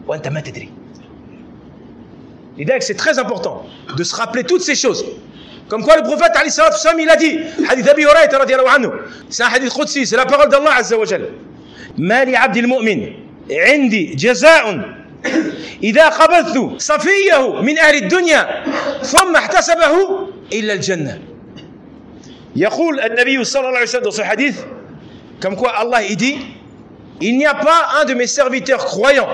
Et donc, c'est très important de se rappeler toutes ces choses. Comme quoi le prophète, il a dit, hadith Abi Hurayrata radiyallahu anhu, c'est un hadith Qudsi, c'est la parole d'Allah Azza wa Jalla. ما لعبد المؤمن عندي جزاء إذا قبضت صفيه من أهل الدنيا ثم احتسبه إلا الجنة. يقول النبي صلى الله عليه وسلم dans ce hadith, comme quoi Allah il dit, il n'y a pas un de mes serviteurs croyants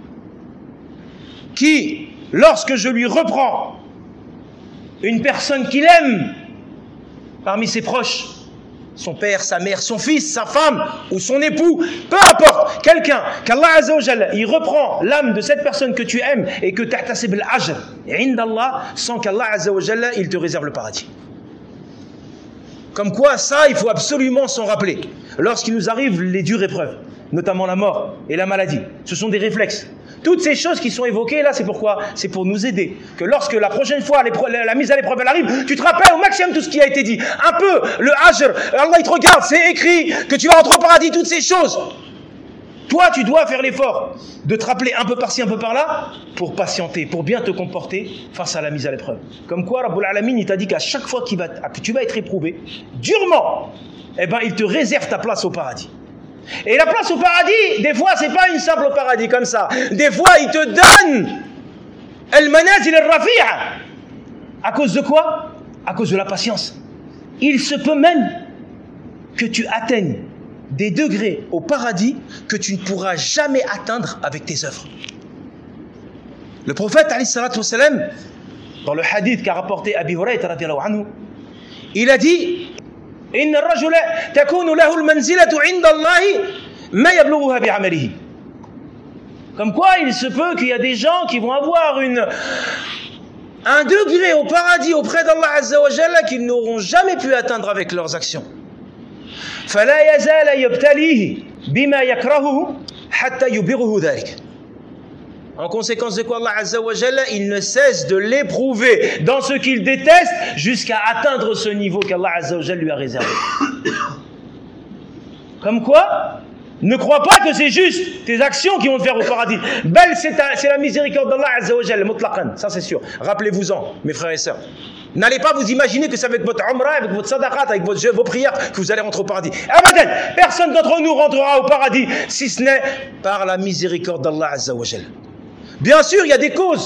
qui, lorsque je lui reprends une personne qu'il aime parmi ses proches, son père, sa mère, son fils, sa femme ou son époux, peu importe, quelqu'un qu'Allah Azza wa Jalla, il reprend l'âme de cette personne que tu aimes et que tahtasib al-ajr indallah, sans qu'Allah Azza wa Jalla, il te réserve le paradis. Comme quoi, ça, il faut absolument s'en rappeler. Lorsqu'il nous arrive les dures épreuves, notamment la mort et la maladie, ce sont des réflexes. Toutes ces choses qui sont évoquées là, c'est pourquoi? C'est pour nous aider. Que lorsque la prochaine fois la, la mise à l'épreuve elle arrive, tu te rappelles au maximum tout ce qui a été dit. Un peu, le ajr, Allah il te regarde, c'est écrit que tu vas rentrer au paradis, toutes ces choses. Toi, tu dois faire l'effort de te rappeler un peu par-ci, un peu par-là, pour patienter, pour bien te comporter face à la mise à l'épreuve. Comme quoi, Rabbul Alamin, il t'a dit qu'à chaque fois qu'il va, que tu vas être éprouvé, durement, eh ben, il te réserve ta place au paradis. Et la place au paradis, des fois, c'est pas une simple paradis comme ça. Des fois, il te donne al-manazil al-rafi'a. À cause de quoi? À cause de la patience. Il se peut même que tu atteignes des degrés au paradis que tu ne pourras jamais atteindre avec tes œuvres. Le prophète, alayhi salatu wa salam, dans le hadith qu'a rapporté Abi Hurayrata radiyallahu anhu, il a dit: إن الرجل تكون له المنزلة عند الله ما يبلغها بعمله. Comme quoi, il se peut qu'il y a des gens qui vont avoir une, un degré au paradis auprès d'Allah Azza wa Jalla qu'ils n'auront jamais pu atteindre avec leurs actions. فلا يزال يبتليه بما يكرهه حتى يبلغه ذلك. En conséquence de quoi Allah Azza wa Jalla, il ne cesse de l'éprouver dans ce qu'il déteste jusqu'à atteindre ce niveau qu'Allah Azza wa Jalla lui a réservé. Comme quoi, ne crois pas que c'est juste tes actions qui vont te faire au paradis. Belle, c'est la miséricorde d'Allah Azza wa Jalla, mutlaqan, ça c'est sûr. Rappelez-vous-en, mes frères et sœurs. N'allez pas vous imaginer que c'est avec votre umrah, avec votre sadaqat, avec votre jeu, vos prières, que vous allez rentrer au paradis. Abadan, personne d'entre nous rentrera au paradis si ce n'est par la miséricorde d'Allah Azza wa Jalla. Bien sûr, il y a des causes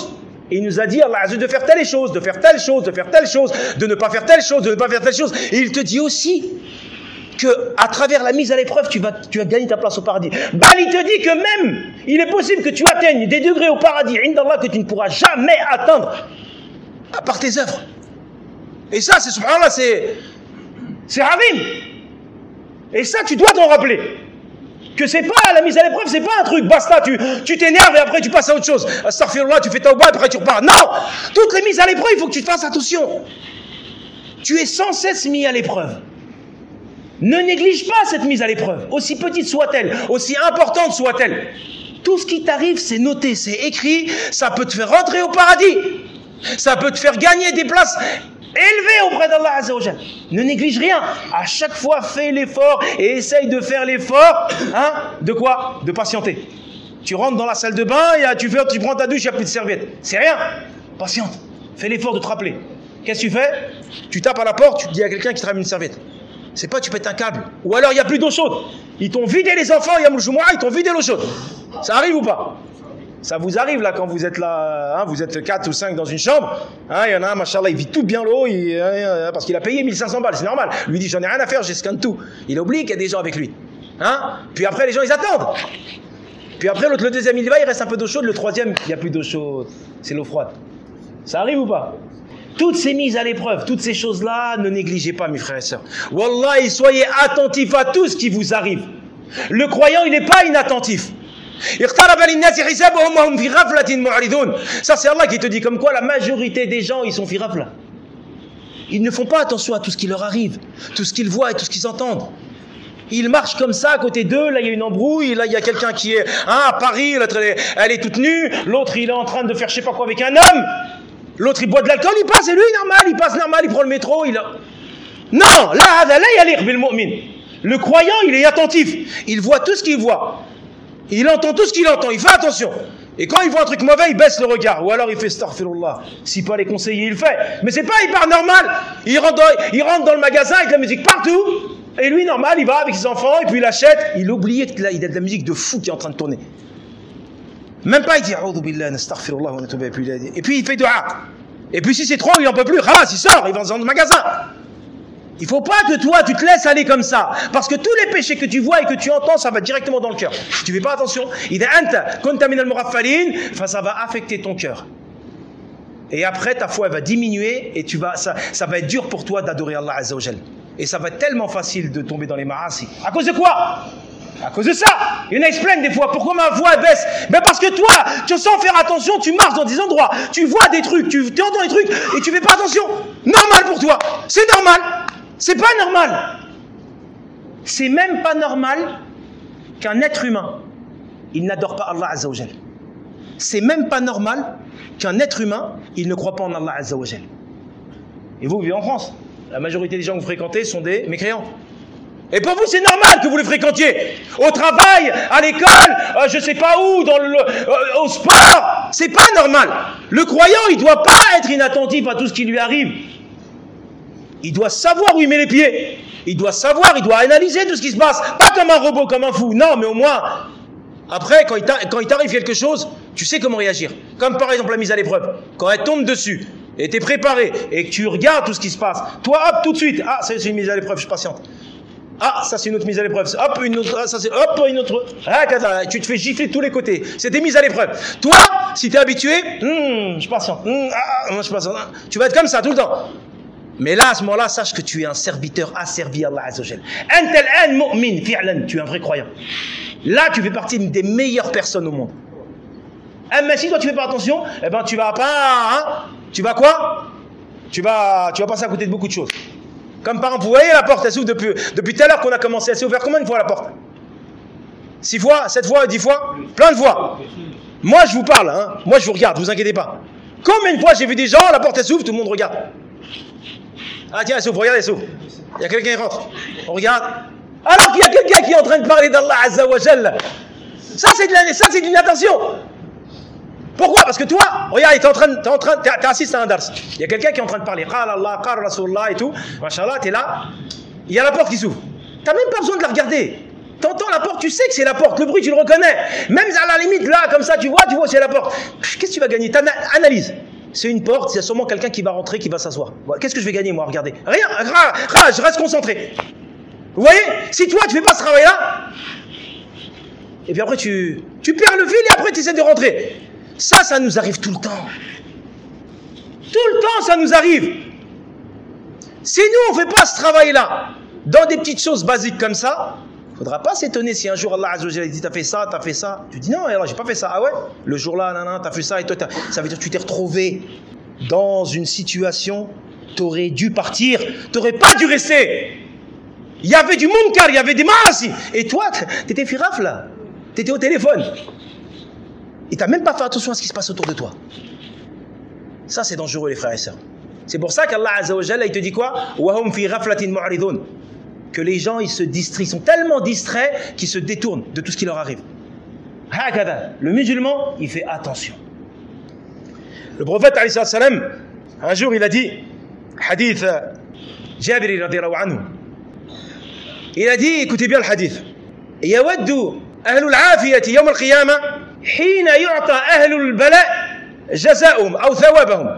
Et il nous a dit, Allah Azza, de faire telle chose, de faire telle chose, de faire telle chose, de ne pas faire telle chose, de ne pas faire telle chose. Et il te dit aussi que à travers la mise à l'épreuve, tu vas, tu vas gagner ta place au paradis. Ben, il te dit que même, il est possible que tu atteignes des degrés au paradis, indallah, que tu ne pourras jamais atteindre par tes œuvres. Et ça, c'est subhanallah, c'est c'est azim. Et ça, tu dois t'en rappeler. Que c'est pas la mise à l'épreuve, c'est pas un truc, basta, tu tu t'énerves et après tu passes à autre chose. Astaghfirullah, tu fais tawbah et après tu repars. Non! Toutes les mises à l'épreuve, il faut que tu fasses attention. Tu es sans cesse mis à l'épreuve. Ne néglige pas cette mise à l'épreuve, aussi petite soit-elle, aussi importante soit-elle. Tout ce qui t'arrive, c'est noté, c'est écrit, ça peut te faire rentrer au paradis. Ça peut te faire gagner des places élevées auprès d'Allah Azza wa Jal. Ne néglige rien. À chaque fois, fais l'effort et essaye de faire l'effort. Hein, de quoi? De patienter. Tu rentres dans la salle de bain, et tu, fais, tu prends ta douche, il n'y a plus de serviette. C'est rien. Patiente. Fais l'effort de te rappeler. Qu'est-ce que tu fais? Tu tapes à la porte, tu dis à quelqu'un qui te ramène une serviette. C'est pas tu pètes un câble. Ou alors il n'y a plus d'eau chaude. Ils t'ont vidé les enfants, il y a Moujoumouah, ils t'ont vidé l'eau chaude. Ça arrive ou pas? Ça vous arrive là quand vous êtes là, hein, vous êtes quatre ou cinq dans une chambre, hein, il y en a un, machallah, il vit tout bien l'eau, il, hein, parce qu'il a payé mille cinq cents balles, c'est normal. Lui dit j'en ai rien à faire, je scanne tout. Il oublie qu'il y a des gens avec lui. Hein. Puis après les gens ils attendent. Puis après l'autre, le deuxième il va, il reste un peu d'eau chaude, le troisième il n'y a plus d'eau chaude, c'est l'eau froide. Ça arrive ou pas? Toutes ces mises à l'épreuve, toutes ces choses-là, ne négligez pas mes frères et sœurs. Wallahi, soyez attentifs à tout ce qui vous arrive. Le croyant il n'est pas inattentif. Ça c'est Allah qui te dit comme quoi la majorité des gens ils sont fi ghafla. Ils ne font pas attention à tout ce qui leur arrive, tout ce qu'ils voient et tout ce qu'ils entendent. Ils marchent comme ça à côté d'eux, là il y a une embrouille, là il y a quelqu'un qui est hein, à Paris, l'autre elle, elle est toute nue, l'autre il est en train de faire je sais pas quoi avec un homme, l'autre il boit de l'alcool, il passe et lui normal, il passe normal, il prend le métro, il a... Non, là, là, il y a bil mu'min. Le croyant il est attentif, il voit tout ce qu'il voit. Il entend tout ce qu'il entend, il fait attention. Et quand il voit un truc mauvais, il baisse le regard. Ou alors il fait astaghfirullah. Si pas les conseiller, il le fait. Mais c'est pas, il part normal. Il rentre, dans, il rentre dans le magasin avec la musique partout. Et lui, normal, il va avec ses enfants et puis il achète. Il oublie qu'il y a de la musique de fou qui est en train de tourner. Même pas, il dit A'udhu billah, astaghfirullah, wa natubu ilayhi. Et puis il fait dua. Et puis si c'est trop, il en peut plus. Khalas, il sort, il va dans le magasin. Il ne faut pas que toi, tu te laisses aller comme ça. Parce que tous les péchés que tu vois et que tu entends, ça va directement dans le cœur. Si tu ne fais pas attention, ça va affecter ton cœur. Et après, ta foi elle va diminuer et tu vas, ça, ça va être dur pour toi d'adorer Allah Azza wa Jal. Et ça va être tellement facile de tomber dans les ma'asi. À cause de quoi? À cause de ça. Il y en a qui se plaignent des fois. Pourquoi ma voix baisse? Ben parce que toi, tu sens faire attention, tu marches dans des endroits, tu vois des trucs, tu entends des trucs et tu ne fais pas attention. Normal pour toi. C'est normal. C'est pas normal. C'est même pas normal qu'un être humain, il n'adore pas Allah Azza wa Jal. C'est même pas normal qu'un être humain, il ne croit pas en Allah Azza wa Jal. Et vous, vous vivez en France. La majorité des gens que vous fréquentez sont des mécréants. Et pour vous, c'est normal que vous les fréquentiez. Au travail, à l'école, euh, je sais pas où, dans le, euh, au sport. C'est pas normal. Le croyant, il doit pas être inattentif à tout ce qui lui arrive. Il doit savoir où il met les pieds. Il doit savoir, il doit analyser tout ce qui se passe. Pas comme un robot, comme un fou. Non, mais au moins, après, quand il t'arrive quelque chose, tu sais comment réagir. Comme par exemple la mise à l'épreuve. Quand elle tombe dessus, et tu es préparé, et que tu regardes tout ce qui se passe, toi, hop, tout de suite. Ah, ça c'est une mise à l'épreuve, je suis patiente. Ah, ça c'est une autre mise à l'épreuve. Hop, une autre, ça c'est, hop, une autre. Ah, tu te fais gifler de tous les côtés. C'est des mises à l'épreuve. Toi, si tu es habitué, hum, je suis patiente. Hum, ah, moi je suis patiente. Tu vas être comme ça tout le temps. Mais là, à ce moment-là, sache que tu es un serviteur asservi à Allah Azza wa Jal. Antal an mu'min fi'lan, tu es un vrai croyant. Là, tu fais partie des meilleures personnes au monde. Ah, mais si toi tu fais pas attention, eh ben tu vas pas, hein, tu vas quoi? Tu vas, tu vas passer à côté de beaucoup de choses. Comme par exemple, vous voyez la porte, elle s'ouvre depuis, depuis tout à l'heure qu'on a commencé. Elle s'est ouverte combien de fois la porte? Six fois, sept fois, dix fois, plein de fois. Moi, je vous parle, hein. Moi, je vous regarde, vous inquiétez pas. Combien de fois j'ai vu des gens, la porte elle s'ouvre, tout le monde regarde. Ah tiens, elle s'ouvre, regardez, elle s'ouvre. Il y a quelqu'un qui rentre. On regarde. Alors qu'il y a quelqu'un qui est en train de parler d'Allah Azza wa Jal. Ça, c'est de la, ça, c'est de l'inattention. Pourquoi? Parce que toi, regarde, t'es en train, t'es en train, t'es, t'es assis à un dars. Il y a quelqu'un qui est en train de parler. Qala Allah, qala Rasulullah et tout. Machallah, t'es là. Il y a la porte qui s'ouvre. T'as même pas besoin de la regarder. t'entends la porte, tu sais que c'est la porte, le bruit tu le reconnais. Même à la limite là, comme ça, tu vois, tu vois c'est la porte. Qu'est-ce que tu vas gagner? Analyse. C'est une porte, il y a sûrement quelqu'un qui va rentrer, qui va s'asseoir. Qu'est-ce que je vais gagner moi? Regardez. Rien, rien, je reste concentré. Vous voyez? Si toi tu fais pas ce travail-là, et puis après tu, tu perds le fil et après tu essaies de rentrer. Ça, ça nous arrive tout le temps. Tout le temps, ça nous arrive. Si nous, on ne fait pas ce travail-là, dans des petites choses basiques comme ça, il ne faudra pas s'étonner si un jour Allah Azza wa Jalla dit, t'as fait ça, t'as fait ça. Tu dis non, alors j'ai pas fait ça. Ah ouais? Le jour-là, nanana, t'as fait ça et toi, ça veut dire que tu t'es retrouvé dans une situation, t'aurais dû partir, t'aurais pas dû rester. Il y avait du munkar, il y avait des maasi. Et toi, t'étais firaf là. T'étais au téléphone. Et t'as même pas fait attention à ce qui se passe autour de toi. Ça, c'est dangereux, les frères et sœurs. C'est pour ça qu'Allah Azza wa Jalla, il te dit quoi? Wahum fi ghaflatin mu'ridun. Que les gens, ils se distraient, ils sont tellement distraits qu'ils se détournent de tout ce qui leur arrive. Hakada. Le musulman, il fait attention. Le prophète, alayhi salam, un jour, il a dit, hadith Jabir radiyallahu anhu, il a dit, écoutez bien le hadith, yawaddu ahlul afiyati yawm al-qiyamah hina yu'ta ahlul bala jaza'um ou thawabahum.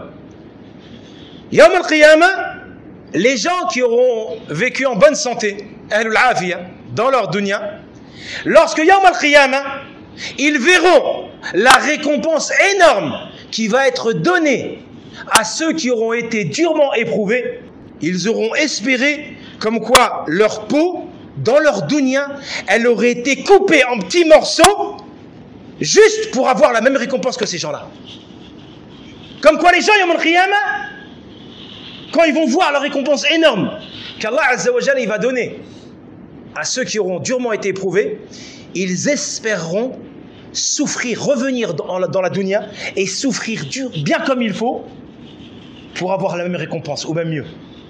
Yawm al-qiyamah, les gens qui auront vécu en bonne santé, ahlul afiya, dans leur dunya, lorsque Yawm al-qiyamah, ils verront la récompense énorme qui va être donnée à ceux qui auront été durement éprouvés, ils auront espéré comme quoi leur peau, dans leur dunya, elle aurait été coupée en petits morceaux juste pour avoir la même récompense que ces gens-là. Comme quoi les gens, Yawm al-qiyamah, quand ils vont voir la récompense énorme qu'Allah Azza wa Jalla il va donner à ceux qui auront durement été éprouvés, ils espéreront souffrir, revenir dans la, dans la dunya et souffrir dur, bien comme il faut pour avoir la même récompense ou même mieux.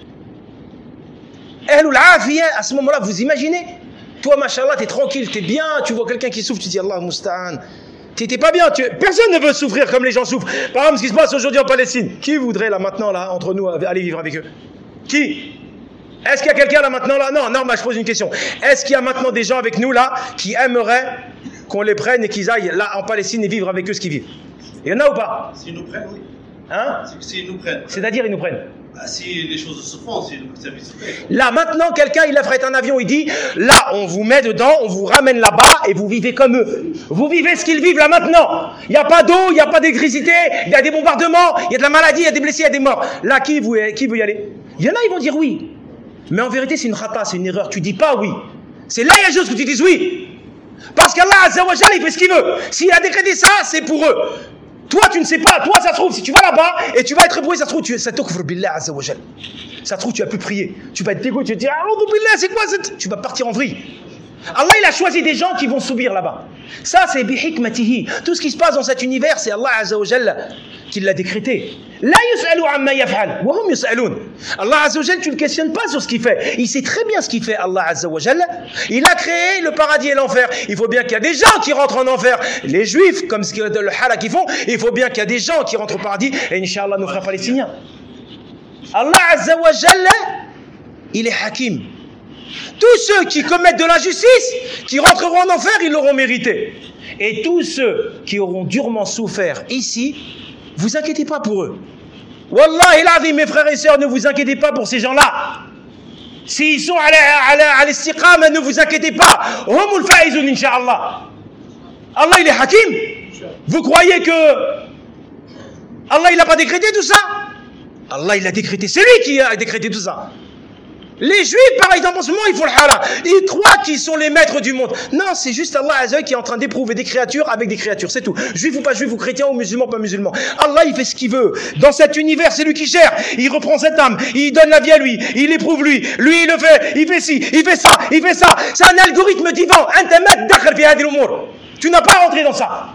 Ahlul Afiya, à ce moment-là, vous imaginez, toi, mashallah, t'es tranquille, t'es bien, tu vois quelqu'un qui souffre, tu dis Allah Musta'an. T'es pas bien, tu... personne ne veut souffrir comme les gens souffrent. Par exemple, ce qui se passe aujourd'hui en Palestine, qui voudrait là maintenant, là, entre nous, aller vivre avec eux? Qui? Est-ce qu'il y a quelqu'un là maintenant là? Non, non, bah, je pose une question. Est-ce qu'il y a maintenant des gens avec nous là qui aimeraient qu'on les prenne et qu'ils aillent là en Palestine et vivre avec eux ce qu'ils vivent? Il y en a ou pas? S'ils nous prennent, oui. Hein? S'ils nous prennent. C'est-à-dire ils nous prennent? Bah, si les choses se font, si le service se fait. Là maintenant, quelqu'un il affrète un avion, il dit là on vous met dedans, on vous ramène là-bas et vous vivez comme eux. Vous vivez ce qu'ils vivent là maintenant. Il n'y a pas d'eau, il n'y a pas d'électricité, il y a des bombardements, il y a de la maladie, il y a des blessés, il y a des morts. Là qui, vous, qui veut y aller? Il y en a, ils vont dire oui. Mais en vérité c'est une khata, c'est une erreur. Tu dis pas oui. C'est là il y a juste que tu dises oui. Parce qu'Allah Azza wa Jalla il fait ce qu'il veut. S'il a décrété ça, c'est pour eux. Toi, tu ne sais pas. Toi, ça se trouve, si tu vas là-bas et tu vas être ébrouillé, ça se trouve, tu ça t'okfr billah azza wa jalla. Ça se trouve, tu vas plus prier. Tu vas être dégoûté, tu vas te dire, ah, billah, c'est quoi cette... Tu vas partir en vrille. Allah, il a choisi des gens qui vont subir là-bas. Ça, c'est bihikmatihi. Tout ce qui se passe dans cet univers, c'est Allah azza wa jalla qui l'a décrété. La yus'alu amma yaf'al, wa hum yus'alun. Allah azza wa jalla, tu ne le questionnes pas sur ce qu'il fait. Il sait très bien ce qu'il fait, Allah azza wa jalla. Il a créé le paradis et l'enfer. Il faut bien qu'il y a des gens qui rentrent en enfer. Les juifs, comme ce que le halak qu'ils font, il faut bien qu'il y a des gens qui rentrent au paradis. Et Inch'Allah, nos frères palestiniens. Allah azza wa jalla, il est hakim. Tous ceux qui commettent de l'injustice, qui rentreront en enfer, ils l'auront mérité. Et tous ceux qui auront durement souffert ici, vous inquiétez pas pour eux. Wallahi l'azim, mes frères et sœurs, ne vous inquiétez pas pour ces gens-là. S'ils sont à l'istiqama, ne vous inquiétez pas. Humul faizun, incha'Allah. Allah, il est hakim. Vous croyez que Allah, il n'a pas décrété tout ça? Allah, il a décrété. C'est lui qui a décrété tout ça. Les juifs, pareil, dans ce moment, ils font le hala. Ils croient qu'ils sont les maîtres du monde. Non, c'est juste Allah Azza qui est en train d'éprouver des créatures avec des créatures, c'est tout. Juifs ou pas juifs, ou chrétiens ou musulmans ou pas musulmans. Allah, il fait ce qu'il veut. Dans cet univers, c'est lui qui gère. Il reprend cette âme, il donne la vie à lui, il éprouve lui. Lui, il le fait, il fait ci, il fait ça, il fait ça. C'est un algorithme divin. Tu n'as pas rentré dans ça.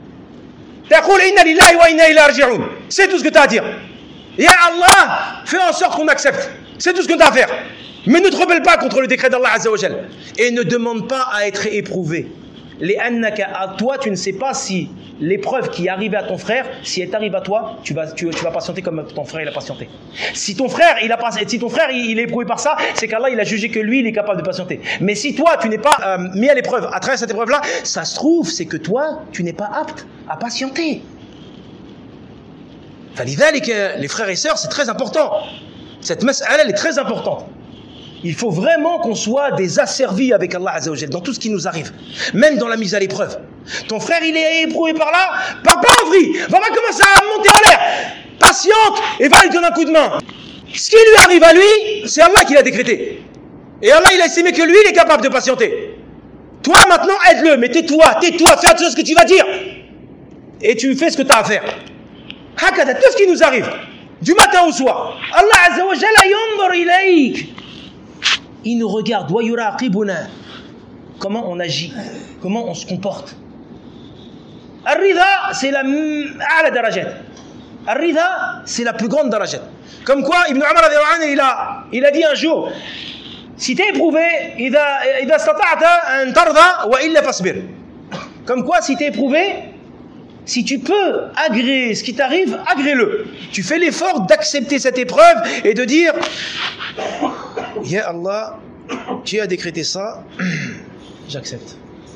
C'est tout ce que tu as à dire. Ya Allah, fais en sorte qu'on accepte. C'est tout ce qu'on a à faire. Mais ne te rebelle pas contre le décret d'Allah Azza wa Jal. Et ne demande pas à être éprouvé. Les annaka, à toi, tu ne sais pas si l'épreuve qui est arrivée à ton frère, si elle t'arrive à toi, tu vas, tu, tu vas patienter comme ton frère il a patienté. Si ton frère il a si ton frère il, il est éprouvé par ça, c'est qu'Allah il a jugé que lui il est capable de patienter. Mais si toi tu n'es pas euh, mis à l'épreuve à travers cette épreuve là, ça se trouve c'est que toi tu n'es pas apte à patienter. Les frères et sœurs, c'est très important. Cette mas'ala elle est très importante. Il faut vraiment qu'on soit des asservis avec Allah Azza wa Jal dans tout ce qui nous arrive, même dans la mise à l'épreuve. Ton frère il est éprouvé par là, pars pas en vrille, va pas commencer à monter en l'air, patiente et va lui donner un coup de main. Ce qui lui arrive à lui, c'est Allah qui l'a décrété. Et Allah il a estimé que lui il est capable de patienter. Toi maintenant aide-le, mais tais-toi, tais-toi, fais attention à ce que tu vas dire. Et tu fais ce que tu as à faire. Hakada, tout ce qui nous arrive, du matin au soir, Allah Azza wa Jalla yanzur ilayk. Il nous regarde, wa yuraqibuna. Comment on agit, comment on se comporte. Ar-ridha, c'est la a'la darajat. Ar-ridha, c'est la plus grande darajat. Comme quoi, Ibn Umar il a, il a dit un jour, si tu es éprouvé, idha idha stata'ta an tarda wa illa fasbir. Comme quoi, si tu es éprouvé, si tu peux agréer ce qui t'arrive, agrée-le. Tu fais l'effort d'accepter cette épreuve et de dire Ya Allah, tu as décrété ça, j'accepte.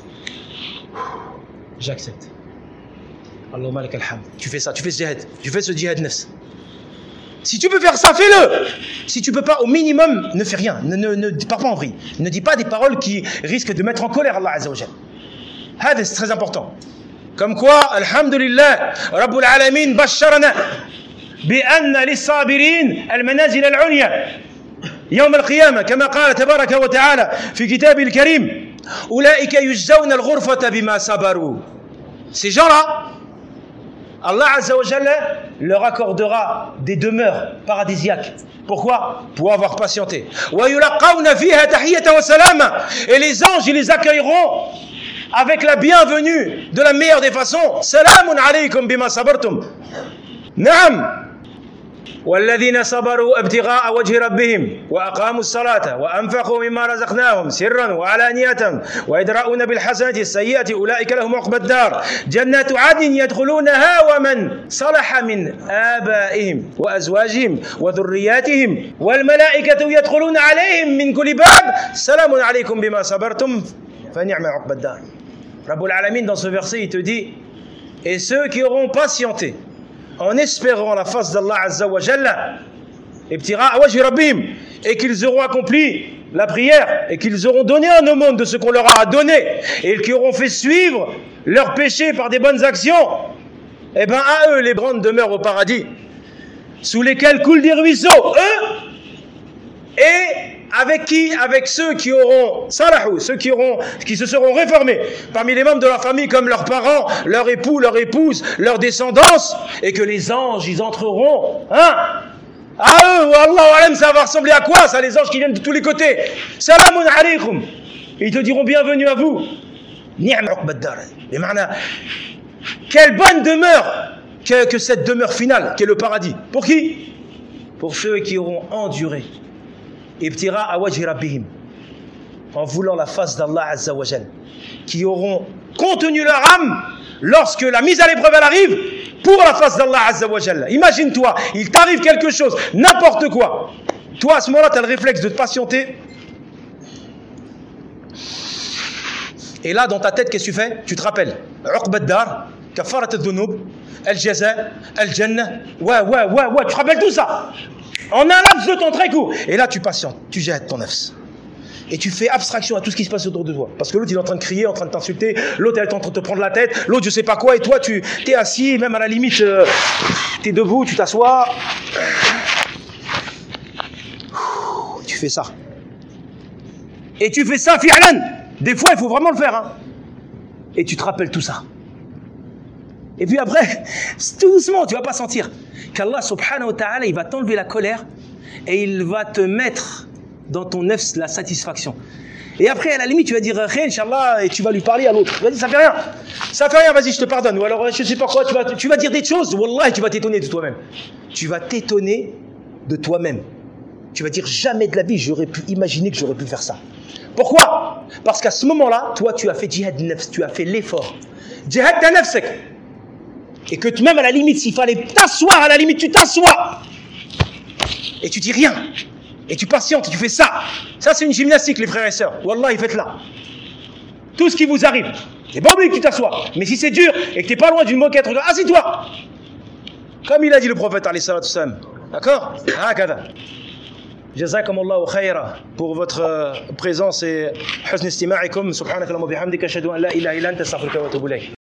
J'accepte. Allahumma lakal hamd. Tu fais ça, tu fais ce djihad, tu fais ce djihad nafs. Si tu peux faire ça, fais-le. Si tu peux pas, au minimum, ne fais rien. Ne, ne, ne pars pas en vrille. Ne dis pas des paroles qui risquent de mettre en colère Allah Azza wa Jal. Hada, c'est très important. Comme quoi, alhamdulillah, Rabbul Alamin basharana بأن للصابرين المنازل العليا يوم القيامة كما قال تبارك وتعالى في كتابه الكريم أولئك يجزون الغرفة بما صبروا. Ces gens-là, Allah Azza wa Jalla leur accordera des demeures paradisiaques. Pourquoi? Pour avoir patienté. ويلقون فيها تحية وسلاما. Et les anges, ils les accueilleront avec la bienvenue de la meilleure des façons. Salamun alaykum bima sabartum. Naam. والذين صبروا ابتغاء وجه ربهم وأقاموا الصلاة وأنفقوا مما رزقناهم سرا وعلانية ويدرؤون بالحسنة السيئة أولئك لهم عقبى الدار جنات عدن يدخلونها ومن صلح من آبائهم وأزواجهم وذرياتهم والملائكة يدخلون عليهم من كل باب سلام عليكم بما صبرتم فنعم عقبى الدار. Rabbul Alamin dans ce verset il te dit et ceux qui auront patienté en espérant la face d'Allah Azza wa Jalla et qu'ils auront accompli la prière et qu'ils auront donné un aumône de ce qu'on leur a donné et qu'ils auront fait suivre leurs péchés par des bonnes actions, et bien à eux les grandes demeures au paradis sous lesquelles coulent des ruisseaux, eux et avec qui? Avec ceux qui auront salahu, ceux qui auront, qui se seront réformés parmi les membres de leur famille comme leurs parents, leurs époux, leurs épouses, leurs descendance, et que les anges ils entreront, hein? À eux, Allah alam, ça va ressembler à quoi ça, les anges qui viennent de tous les côtés? Salamun alaykum. Ils te diront bienvenue à vous. Ni'am uqbad dar. Et ma'na, quelle bonne demeure que, que cette demeure finale, qui est le paradis. Pour qui? Pour ceux qui auront enduré. Ibtira awajhi rabbihim, en voulant la face d'Allah Azza wa Jal, qui auront contenu leur âme lorsque la mise à l'épreuve elle arrive pour la face d'Allah Azza wa Jal. Imagine-toi, il t'arrive quelque chose, n'importe quoi. Toi à ce moment-là, tu as le réflexe de te patienter. Et là, dans ta tête, qu'est-ce que tu fais? Tu te rappelles Uqbad dar, kafarat al-dhunub, al-jaza, al-jannah. Ouais, ouais, ouais, ouais, tu te rappelles tout ça en un laps de temps très court. Et là, tu patientes, tu jettes ton nafs. Et tu fais abstraction à tout ce qui se passe autour de toi. Parce que l'autre, il est en train de crier, en train de t'insulter. L'autre, elle est en train de te prendre la tête. L'autre, je sais pas quoi. Et toi, tu es assis, même à la limite, euh, tu es debout, tu t'assois. Tu fais ça. Et tu fais ça, fi'lan. Des fois, il faut vraiment le faire. Hein. Et tu te rappelles tout ça. Et puis après, tout doucement, tu vas pas sentir qu'Allah subhanahu wa ta'ala, il va t'enlever la colère et il va te mettre dans ton nefs la satisfaction. Et après, à la limite, tu vas dire rien, Inch'Allah, et tu vas lui parler à l'autre. Vas-y, ça fait rien. Ça fait rien, vas-y, je te pardonne. Ou alors, je sais pas quoi, tu vas, tu vas dire des choses, wallah, tu vas t'étonner de toi-même. Tu vas t'étonner de toi-même. Tu vas dire, jamais de la vie, j'aurais pu imaginer que j'aurais pu faire ça. Pourquoi? Parce qu'à ce moment-là, toi, tu as fait jihad nefs, tu as fait l'effort. Jihad ta nefsek. et que même à la limite, s'il fallait t'asseoir, à la limite, tu t'assois. Et tu dis rien. Et tu patientes, tu fais ça. Ça, c'est une gymnastique, les frères et sœurs. Wallah, faites-la. Tout ce qui vous arrive, c'est pas obligé que tu t'assoies. Mais si c'est dur et que tu n'es pas loin d'une moquette, regarde, assis-toi. Comme il a dit le prophète, alayhi salatu wassalam. D'accord? Hakada. Jazakumullahu khayra pour votre euh, présence et husn istima'ikum. Subhanakallahumma bihamdika ashhadu an la ilaha illa anta astaghfiruka wa atubu ilayk.